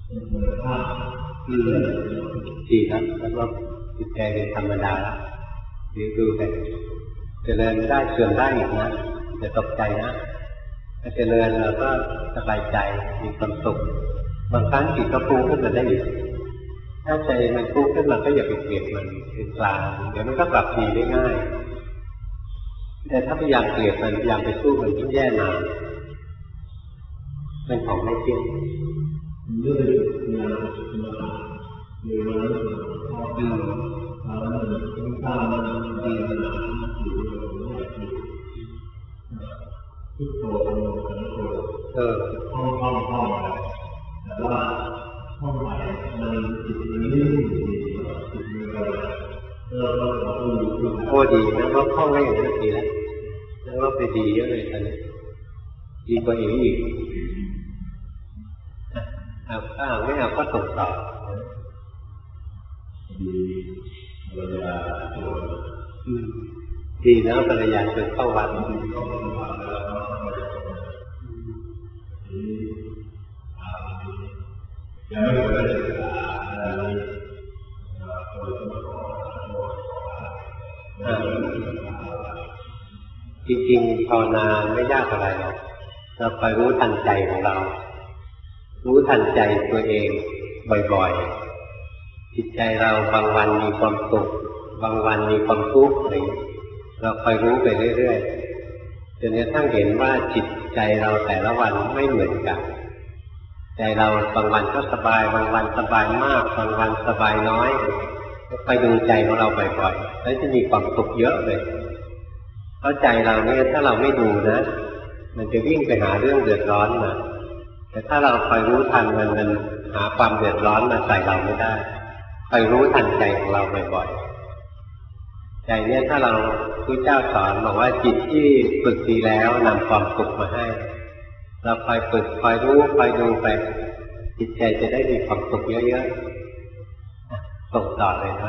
อืมดีครับแล้วก็จิตใจเป็นธรรมดาเดี๋ยวดูไปเจริญได้เสื่อมได้อีกนะอย่าตกใจนะถ้าเจริญเราก็สบายใจมีความสุขบางครั้งจิตก็ฟุ้งขึ้นมาได้อีกถ้าใจมันฟุ้งขึ้นมาก็อย่าไปเกลียดมันเป็นกลางเดี๋ยวมันก็กลับดีได้ง่ายแต่ถ้าพยายามเกลียดมันพยายามไปสู้มันยิ่งแย่นานเป็นของไม่เที่ยงอืมเออห้องห้องห้องแต่ว่าห้องใหม่มันจิตมันนิ่งจิตมันก็เออเราก็รู้โอ้ดีนะว่าห้องได้อย่างนี้ดีแล้วแล้วก็ไปดีเยอะเลยตอนนี้ดีกว่าเองอีกเอาถ้าเอาไม่เอาก็ส่งต่อดีภรรยาอืมดีแล้วภรรยาชวนเข้าวัดยังไม่เคยได้ศึกษาอะไรจริงๆภาวนาไม่ยากอะไรหรอกเราคอยรู้ทันใจของเรารู้ทันใจตัวเองบ่อยๆจิตใจเราบางวันมีความสุขบางวันมีความทุกข์อะไรเราคอยรู้ไปเรื่อยๆจนกระทั่งเห็นว่าจิตใจเราแต่ละวันไม่เหมือนกันใจเราบางวันก็สบายบางวันสบายมากบางวันสบายน้อยไปดูใจของเราบ่อยๆแล้วจะมีความสุขเยอะเลยเพราะใจเราเนี่ยถ้าเราไม่ดูนะมันจะวิ่งไปหาเรื่องเดือดร้อนมาแต่ถ้าเราคอยรู้ทันมันมันหาความเดือดร้อนมาใส่เราไม่ได้คอยรู้ทันใจของเราบ่อยๆใจเนี่ยถ้าเราพระเจ้าสอนบอกว่าจิตที่ฝึกดีแล้วนำความสุขมาให้เราคอยฝึกคอยรู้คอยดูไปจิตใจจะได้มีความสุขเยอะๆส่งต่อเลยนะ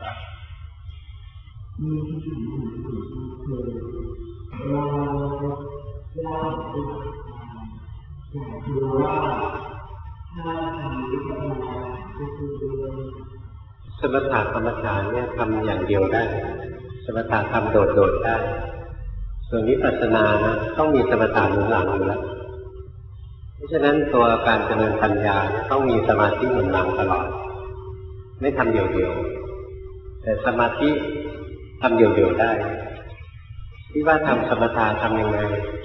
มีที่ถามคือเราเราอยากรู้ว่าถ้าทำวิปัสสนาก็คือสมถะกรรมฐานเนี่ยทำอย่างเดียวได้สมถะทำโดดๆได้ส่วนวิปัสสนานะต้องมีสมถะหนุนหลังอยู่แล้วเพราะฉะนั้นตัวการเจริญปัญญาต้องมีสมาธิหนุนหลังตลอดไม่ทำเดียวๆแต่สมาธิทำเดียวๆได้ที่ว่าทำสมถะทำยังไง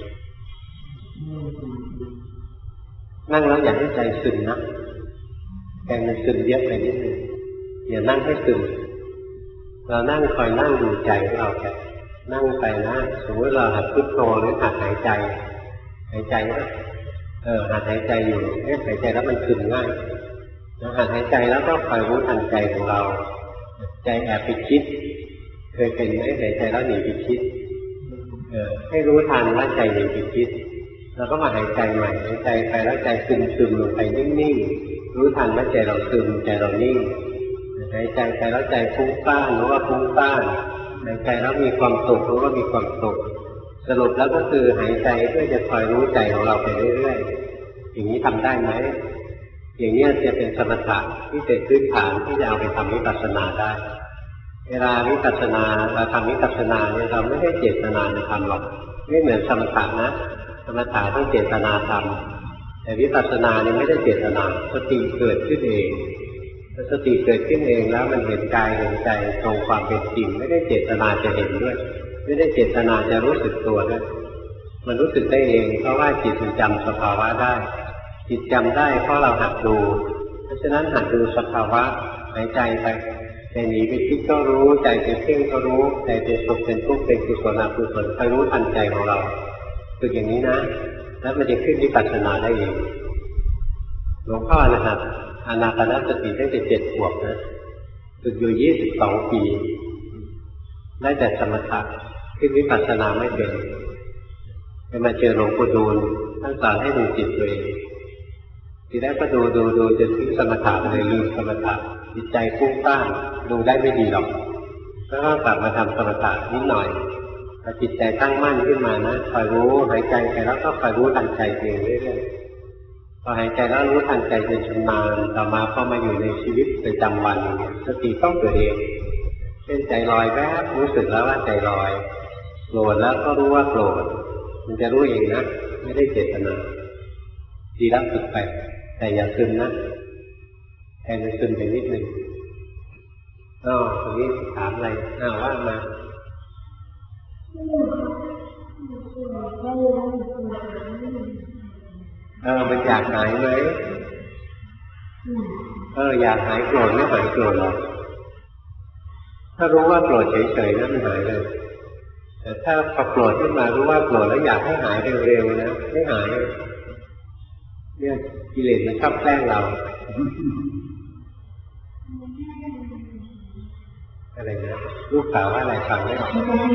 นั่งแล้วอย่าให้ใจซึมนะใจมันซึมเยอะไปนิดนึงอย่านั่งให้ซึมเรานั่งคอยนั่งดูใจของเราแค่นั่งไปนะสมมติเราหัดพุทโธหรือหัดหายใจหายใจนะเออหัดหายใจอยู่เอ๊ะหายใจแล้วมันซึมง่ายแล้วหัดหายใจแล้วก็คอยรู้ทันใจของเราใจแอบไปคิดเคยเป็นไหมหายใจแล้วหนีไปคิดเออให้รู้ทันว่าใจหนีไปคิดเราก็มาหายใจใหม่หายใจไปแล้วใจซึมซึมลงไปนิ่งๆรู้ทันว่าใจเราซึมใจเรานิ่งหายใจไปแล้วใจฟุ้งซ่านรู้ว่าฟุ้งซ่านหายใจแล้วมีความสุขรู้ว่ามีความสุขสรุปแล้วก็คือหายใจเพื่อจะคอยรู้ใจของเราไปเรื่อยๆอย่างนี้ทำได้ไหมอย่างนี้จะเป็นสมถะที่เป็นพื้นฐานที่จะเอาไปทำวิปัสสนาได้เวลาวิปัสสนาเราทำวิปัสสนาเนี่ยเราไม่ได้เจตนาจะทำหรอกไม่เหมือนสมถะนะสมถะต้องเจตนาทำแต่วิปัสสนาเนี่ยไม่ได้เจตนาสติเกิดขึ้นเองสติเกิดขึ้นเองแล้วมันเห็นกายเห็นใจตรงความเป็นจริงไม่ได้เจตนาจะเห็นด้วยไม่ได้เจตนาจะรู้สึกตัวด้วยมันรู้สึกได้เองเพราะว่าจิตมันจำสภาวะได้จิตจำได้เพราะเราหัดดูเพราะฉะนั้นหัดดูสภาวะหายใจไปใจหนีไปคิดก็รู้ใจเป็นเพ่งก็รู้ใจเป็นสุขเป็นทุกข์เป็นกุศลอกุศลไปรู้ทันใจของเราฝึกอย่างนี้นะแล้วมันจะขึ้นวิปัสสนาได้เองหลวงพ่อนะครับอานาปานสติตั้งแต่เจ็ดขวบนะฝึกอยู่ยี่สิบสองปีได้แต่สมถะขึ้นวิปัสสนาไม่เป็นไปมาเจอหลวงปู่ดูลท่านสอนให้ดูจิตตัวเองทีแรกก็ดูดูดูจนถึงสมถะเลยลืมสมถะจิตใจฟุ้งซ่านดูได้ไม่ดีหรอกแล้วก็กลับมาทำสมถะนิดหน่อยพอจิตใจตั้งมั่นขึ้นมานะคอยรู้หายใจไปแล้วก็คอยรู้ทันใจเองเรื่อยๆพอหายใจแล้วรู้ทันใจจนชำนาญต่อมาพอมาอยู่ในชีวิตประจำวันสติต้องเกิดเองเช่นใจลอยแวบรู้สึกแล้วว่าใจลอยโกรธแล้วก็รู้ว่าโกรธมันจะรู้เองนะไม่ได้เจตนาดีแล้วฝึกไปแต่อย่าซึมนะแทนจะซึมไปนิดหนึ่งอ๋อตรงนี้ถามอะไรอ้าวว่ามาเออมันอยากหายไหมเอออยากหายโกรธไม่หายโกรธหรอกถ้ารู้ว่าโกรธเฉยๆนะมันหายเลยแต่ถ้าพอโกรธขึ้นมารู้ว่าโกรธแล้วอยากให้หายเร็วๆนะไม่หายเนี่ยกิเลสมันชอบแกล้งเราอะไรนะลูกสาวว่าอะไรฟังไม่ออก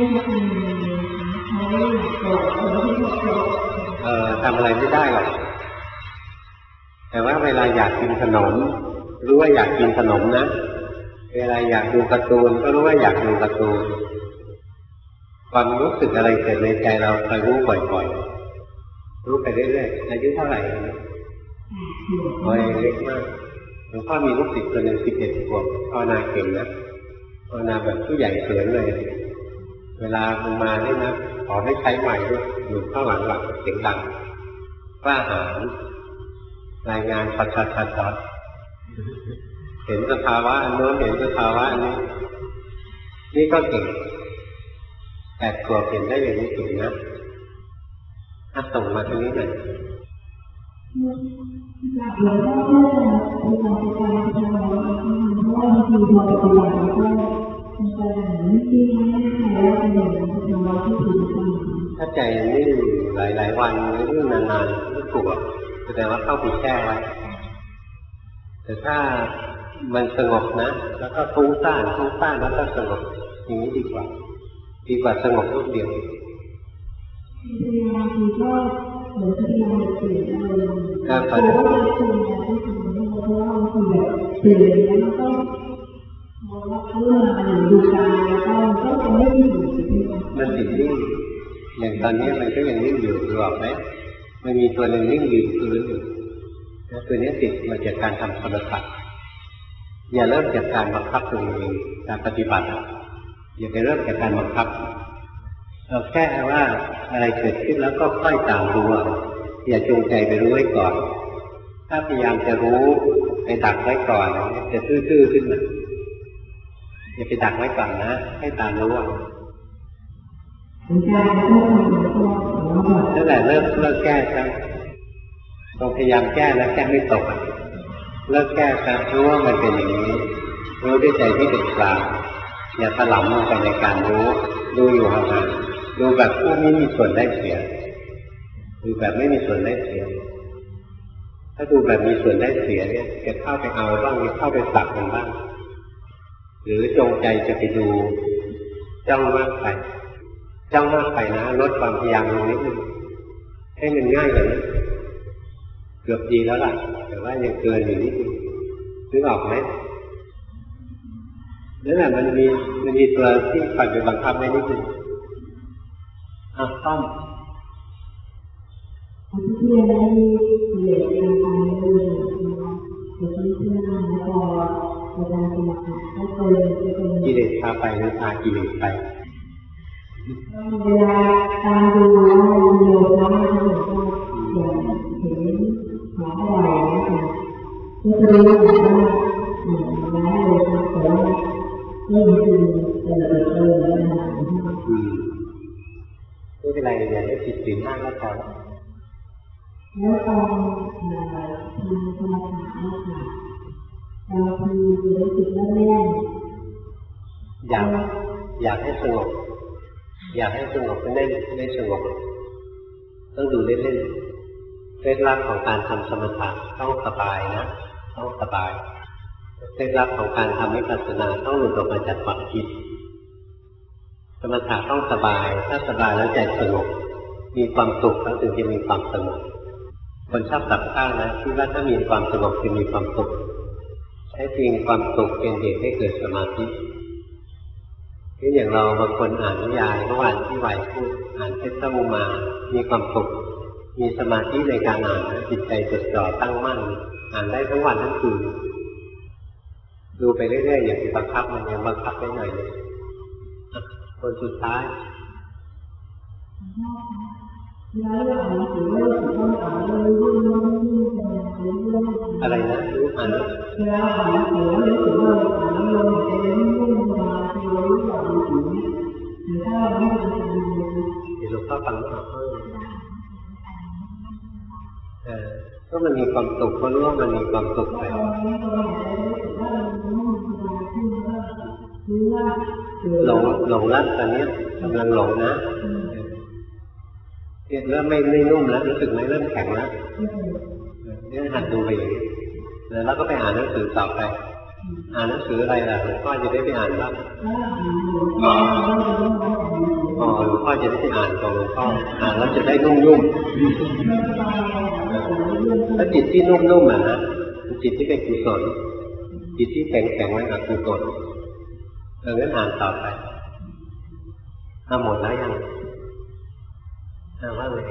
เออทำอะไรไม่ได้หรอกแต่ว่าเวลาอยากกินขนมรู้ว่าอยากกินขนมนะเวลาอยากดูการ์ตูนก็รู้ว่าอยากดูการ์ตูนความรู้สึกอะไรเกิดในใจเราคอยรู้บ่อยๆรู้ไปเรื่อยๆอายุเท่าไหร่นะโอ้ยเล็กมากหลวงพ่อมีลูกศิษย์คนหนึ่งสิบเอ็ดขวบภาวนาเก่งนะภาวนาแบบผู้ใหญ่เขินเลยเวลามันมาเนี่ยนะขอให้ใช้ใหม่ด้วยอยู่ข้างหลังหลังเสียงดังกล้าหาญรายงานชัดชัดชัดชัดเห็นสภาวะอันโน้นเห็นสภาวะอันนี้นี่ก็เก่งแปดขวบเห็นได้อย่างนี้เก่งนะถ้าส่งมาตรงนี้หน่อยหลวงพ่อก็จะมีการจัดการทางเราเพราะว่าบางทีพอปฏิบัติแล้วก็มันจะเหมือนที่ไม่ได้แล้วเป็นอย่างทางเราที่ถูกต้องถ้าใจนิ่งหลายๆวันนิ่งนานๆไม่ถูกแสดงว่าเข้าไปแช่ไว้แต่ถ้ามันสงบนะแล้วก็ฟุ้งซ่านฟุ้งซ่านแล้วก็สงบอย่างนี้ดีกว่าดีกว่าสงบรูปเดียวบางทีก็เหมือนที่เราเปลี่ยนอารมณ์ก็พอจะว่าคุณยายที่คุณไม่เพราะว่าบางทีแบบเปลี่ยนแล้วก็มองว่าเรื่องอะไรดูกายแล้วก็ก็จะไม่ได้อยู่ที่นี่มันติดนิ่งอย่างตอนนี้มันก็ยังนิ่งอยู่หรอกไหมมันมีตัวหนึ่งนิ่งอยู่ตัวนึงอยู่ตัวนี้ติดมาจากการทำสมถะอย่าเริ่มจากการบังคับตัวเองการปฏิบัติอย่าไปเริ่มจากการบังคับเราแค่ว่าอะไรเกิดขึ้นแล้วก็ค่อยตามรู้อย่าจงใจไปรู้ไว้ก่อนถ้าพยายามจะรู้ไปดักไว้ก่อนจะซื่อๆขึ้นมาอย่าไปดักไว้ก่อนนะให้ตามรู้นั่นแหละเลิกเลิกแก้ซะต้องพยายามแก้แล้วแก้ไม่ตกเลิกแก้ซะรู้ว่ามันเป็นอย่างนี้รู้ด้วยใจที่เป็นกลางอย่าถลำลงไปในการรู้ดูอยู่ห่างๆดูแบบผู้ไม่มีส่วนได้เสียดูแบบไม่มีส่วนได้เสียถ้าดูแบบมีส่วนได้เสียเนี่ยจะเข้าไปเอาบ้างจะเข้าไปสักมันบ้างหรือจงใจจะไปดูจ้องมากไปจ้องมากไปนะลดความพยายามลงนิดนึงให้มันง่ายกว่านี้เกือบดีแล้วล่ะแต่ว่ายังเกินอยู่นิดนึงนึกออกไหมนั่นแหละมันมีมันมีตัวที่คอยไปบังคับไม่นิดนึงอ่ะต้องที่เราได้เหลือการทำให้ดูนะคะแต่ที่เชื่อนะพออาจารย์สมัครก็เคยเป็นกิเลสพาไปหรือพากิเลสไปเวลาการดูแล้วดูแล้วนะคะก็อย่างเห็นหมาบ่อยนะคะก็จะรู้ว่าอืมน้ำเลยค่ะแต่ว่าไม่คือเออเออนะคะอืมไม่เป็นไรอย่าได้ติดสินมากก็พอแล้วตอนทำสมาธินะคะบางทีรู้สึกว่าแน่นอยากอยากให้สงบอยากให้สงบไม่ได้ไม่สงบต้องดูเล่นๆเคล็ดลับของการทำสมถะต้องสบายนะต้องสบายเคล็ดลับของการทำวิปัสสนาต้องหลุดออกมาจากความคิดสมถะต้องสบายถ้าสบายแล้วใจสงบมีความสุขแล้วถึงจะมีความสงบคนชอบตัดข้างนะคิดว่าถ้ามีความสงบจะมีความสุขใช้จริงความสุขเป็นเหตุให้เกิดสมาธินี่อย่างเราบางคนอ่านนิยายเมื่อวานที่ไหวพูดอ่านเพชรมุมามีความสุขมีสมาธิในการอ่านจิตใจจดจ่อตั้งมั่นอ่านได้ทั้งวันทั้งคืนดูไปเรื่อยๆอย่าไปบังคับมันอย่าบังคับได้หน่อยเลยคนสุดท้ายอะไรนะรู้อ่านเดี๋ยวหลวงพ่อฟังต่อเออก็มันมีความสุขก็รู้ว่ามันมีความสุขไปหลงหลงรักตอนนี้กำลังหลงนะเนี่ยเริ่มไม่ไม่นุ่มแล้วรู้สึกไหมเริ่มแข็งแล้วเนี่ยหัดดูไปอย่างนี้แล้วก็ไปอ่านหนังสือต่อไปอ่านหนังสืออะไรล่ะหลวงพ่อจะได้ไปอ่านบ้างอ๋อหลวงพ่อจะได้ไปอ่านของหลวงพ่ออ่านแล้วจะได้นุ่มๆถ้าจิตที่นุ่มๆอ่ะนะจิตที่เป็นกุศลจิตที่แข็งๆนั่นคือกุศลเอองั้นอ่านต่อไปทำหมดแล้วยังอ่านว่าเลย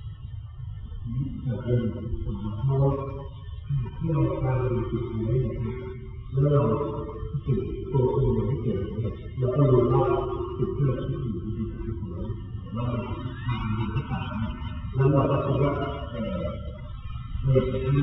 ที่เราทำในจิตนี้แล้วเราจิตตัวเองไม่เก่งเราก็รู้ว่าจิตที่เราคิดอยู่ดีๆคือหัวว่าทำดีที่ต่างแล้วเราก็คิดว่าเออเด็กที่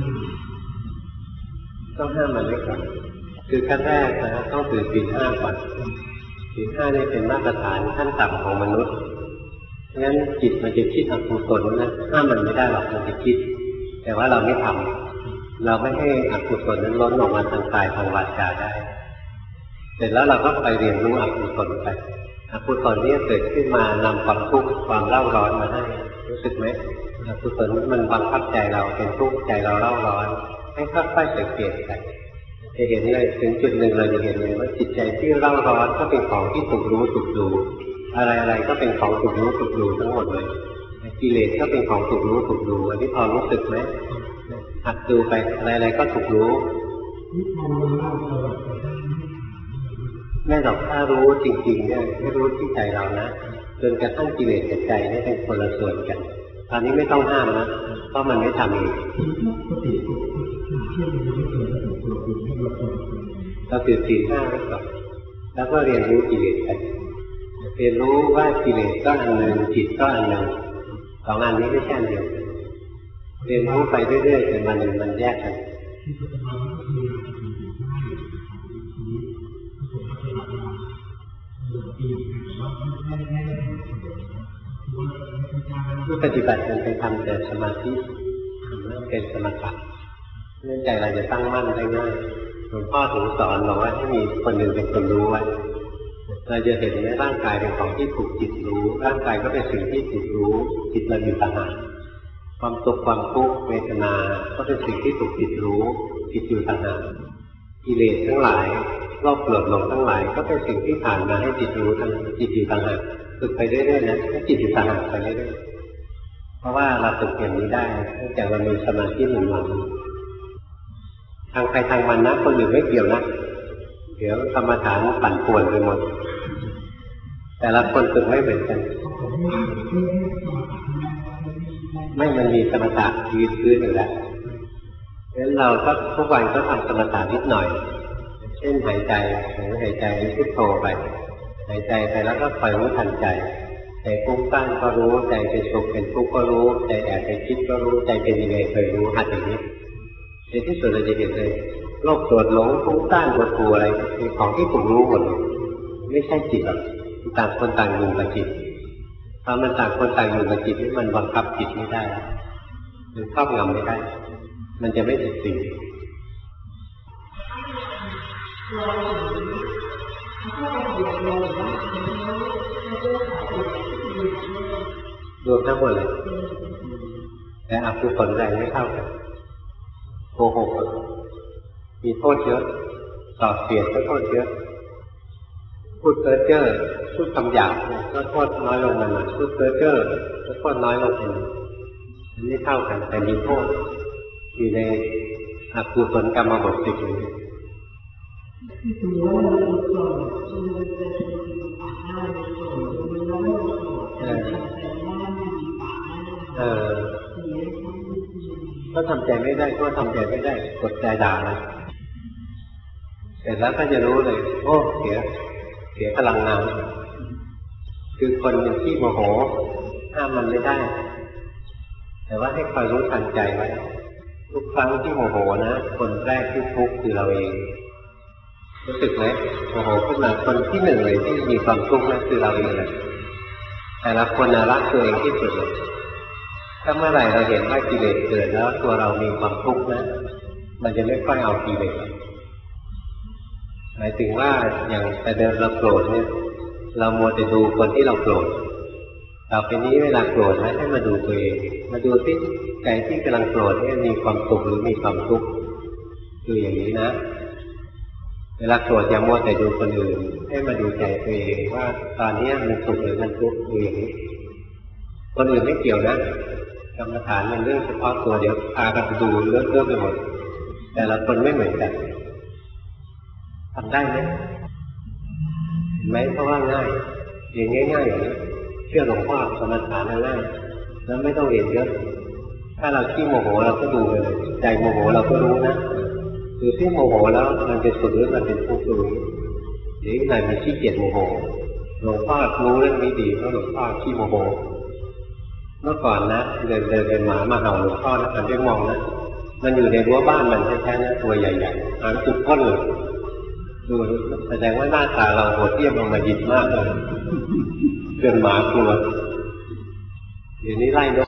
ต้องห้ามมันไว้ก่อนคือขั้นแรกนะต้องถือศีลห้าก่อนศีลห้านี่เป็นมาตรฐานขั้นต่ำของมนุษย์งั้นจิตมันจะคิดอกุศลนะห้ามมันไม่ได้หรอกมันจะคิดแต่ว่าเราไม่ทำเราไม่ให้อกุศลนั้นล้นออกมาทางกายทางวาจาได้เสร็จแล้วเราก็ไปเรียนรู้อกุศลไปอกุศลนี้เกิดขึ้นมานำความทุกข์ความเล่าร้อนมาให้รู้สึกไหมอกุศลมันบังคับใจเราเป็นทุกข์ใจเราเล่าร้อนให้ค่อยๆสังเกตไปจะเห็นเลยถึงจุดหนึ่งเราจะเห็นเลยว่าจิตใจที่เล่าร้อนก็เป็นของที่ถูกรู้ถูกดูอะไรๆก็เป็นของถูกรู้ถูกดูทั้งหมดเลยกิเลสก็เป็นของถูกรู้ถูกดูอันนี้พอรู้สึกไหมหัดดูไปอะไรๆก็ถูกรู้แม่ดอกถ้ารู้จริงๆเนี่ยไม่รู้ที่ใจเรานะจนกระทั่งกิเลสกับใจนี่เป็นคนละส่วนกันตอนนี้ไม่ต้องห้ามนะเพราะมันไม่ทำเองเราถือศีลห้าไว้ก่อนแล้วก็เรียนรู้กิเลสไปเรียนรู้ว่ากิเลสก็อันหนึ่งจิตก็อันหนึ่งสองอันนี้ไม่ใช่อันเดียวเรียนรู้ไปเรื่อยๆจนวันหนึ่งมันแยกกันผู้ปฏิบัติมันไปทำแต่สมาธินั่นเป็นสมถะเนื่องใจเราจะตั้งมั่นได้ง่ายหลวงพ่อถึงสอนบอกว่าให้มีคนหนึ่งเป็นคนรู้ไว้เราจะเห็นว่าร่างกายเป็นของที่ถูกจิตรู้ร่างกายก็เป็นสิ่งที่ถูกรู้จิตเราอยู่ต่างหากความสุขความทุกข์เวทนาก็เป็นสิ่งที่ถูกจิตรู้จิตอยู่ต่างหากกิเลสทั้งหลายโลภโกรธหลงทั้งหลายก็เป็นสิ่งที่ผ่านมาให้จิตรู้ทั้งจิตอยู่ต่างหากฝึกไปเรื่อยๆนะให้จิตอยู่ต่างหากไปเรื่อยๆเพราะว่าเราฝึกอย่างนี้ได้เนื่องจากเรามีสมาธิหนุนหลังทางใครทางมันนะคนอื่นไม่เกี่ยวนะเดี๋ยวกรรมฐานปั่นป่วนไปหมดแต่ละคนฝึกไม่เหมือนกันไม่มันมีสมถะยืนพื้นอยู่แล้วเพราะฉะนั้นเราก็ทุกวันก็ทำสมถะนิดหน่อยเช่นหายใจหรือหายใจพุทโธไปหายใจไปแล้วก็คอยรู้ทันใจใจฟุ้งซ่านก็รู้ใจเป็นสุขเป็นทุกข์ก็รู้ใจแอบไปคิดก็รู้ใจเป็นยังไงเคยรู้หัดอย่างนี้ในที่สุดเราจะเห็นเลยโลภโกรธหลงฟุ้งซ่านปวดหัวอะไรเป็นของที่ถูกรู้หมดไม่ใช่จิตหรอกต่างคนต่างอยู่กับจิตพอมันต่างคนต่างอยู่กับจิตนี่มันบังคับจิตไม่ได้หรือครอบงำไม่ได้มันจะไม่ติดสิ่งรวมทั้งหมดเลยแต่อกุศลแรงไม่เท่ากันโกหกมีโทษเยอะต่อเสียดก็โทษเยอะพูดเพ้อเจ้อพูดคำหยาบก็โทษน้อยลงมาหน่อยพูดเพ้อเจ้อก็โทษน้อยลงไปไม่เท่ากันแต่มีโทษอยู่ในอกุศลกรรมบทสิบนี้เออเออก็ทำใจไม่ได้ก็ทำใจไม่ได้กดใจด่ามันเสร็จแล้วก็จะรู้เลยโอ้เสียเสียพลังงานคือคนเป็นที่โมโหห้ามมันไม่ได้แต่ว่าให้คอยรู้ทันใจไว้ทุกครั้งที่โมโหนะคนแรกที่ทุกข์คือเราเองรู้สึกไหมโมโหขึ้นมาคนที่หนึ่งเลยที่มีความทุกข์นั่นคือเราเองแหละแต่ละคนรักตัวเองที่สุดเลยถ้าเมื่อไหร่เราเห็นว่ากิเลสเกิดแล้วตัวเรามีความทุกข์นะมันจะไม่ค่อยเอากิเลสหมายถึงว่าอย่างแต่เดิมเราโกรธเนี่ยเรามัวแต่ดูคนที่เราโกรธต่อไปนี้เวลาโกรธนะให้มาดูตัวเองมาดูที่ใจที่กำลังโกรธเนี่ยมีความสุขหรือมีความทุกข์ดูอย่างนี้นะเวลาโกรธอย่ามัวแต่ดูคนอื่นให้มาดูใจตัวเองว่าตอนนี้มันสุขหรือมันทุกข์ดูอย่างนี้คนอื่นไม่เกี่ยวนะกรรมฐานเป็นเรื่องเฉพาะตัวเดี๋ยวพากันดูเรื่องเรื่องไปหมดแต่ละคนไม่เหมือนกันทำได้ไหมเห็นไหมเพราะว่าง่ายเรียนง่ายๆอย่างนี้เชื่อหลวงพ่อกรรมฐานง่ายแล้วไม่ต้องเรียนเยอะถ้าเราขี้โมโหเราก็ดูไปเลยใจโมโหเราก็รู้นะดูที่โมโหแล้วมันเป็นสุขหรือมันเป็นทุกข์ดูหรือไหนมันขี้เกียจโมโหหลวงพ่อรู้เรื่องนี้ดีเพราะหลวงพ่อขี้โมโหเมื่อก่อนนะเดินเดินเป็นหมามาเห่าหลวงพ่อนะหันไปมองนะมันอยู่ในรั้วบ้านมันแท้ๆนะตัวใหญ่ๆหางจุดก้นเลยดูแสดงว่าหน้าตาเราโหดเหี้ยมอำมหิตมากเลยเกินหมากลัวเดี๋ยวนี้ไล่นก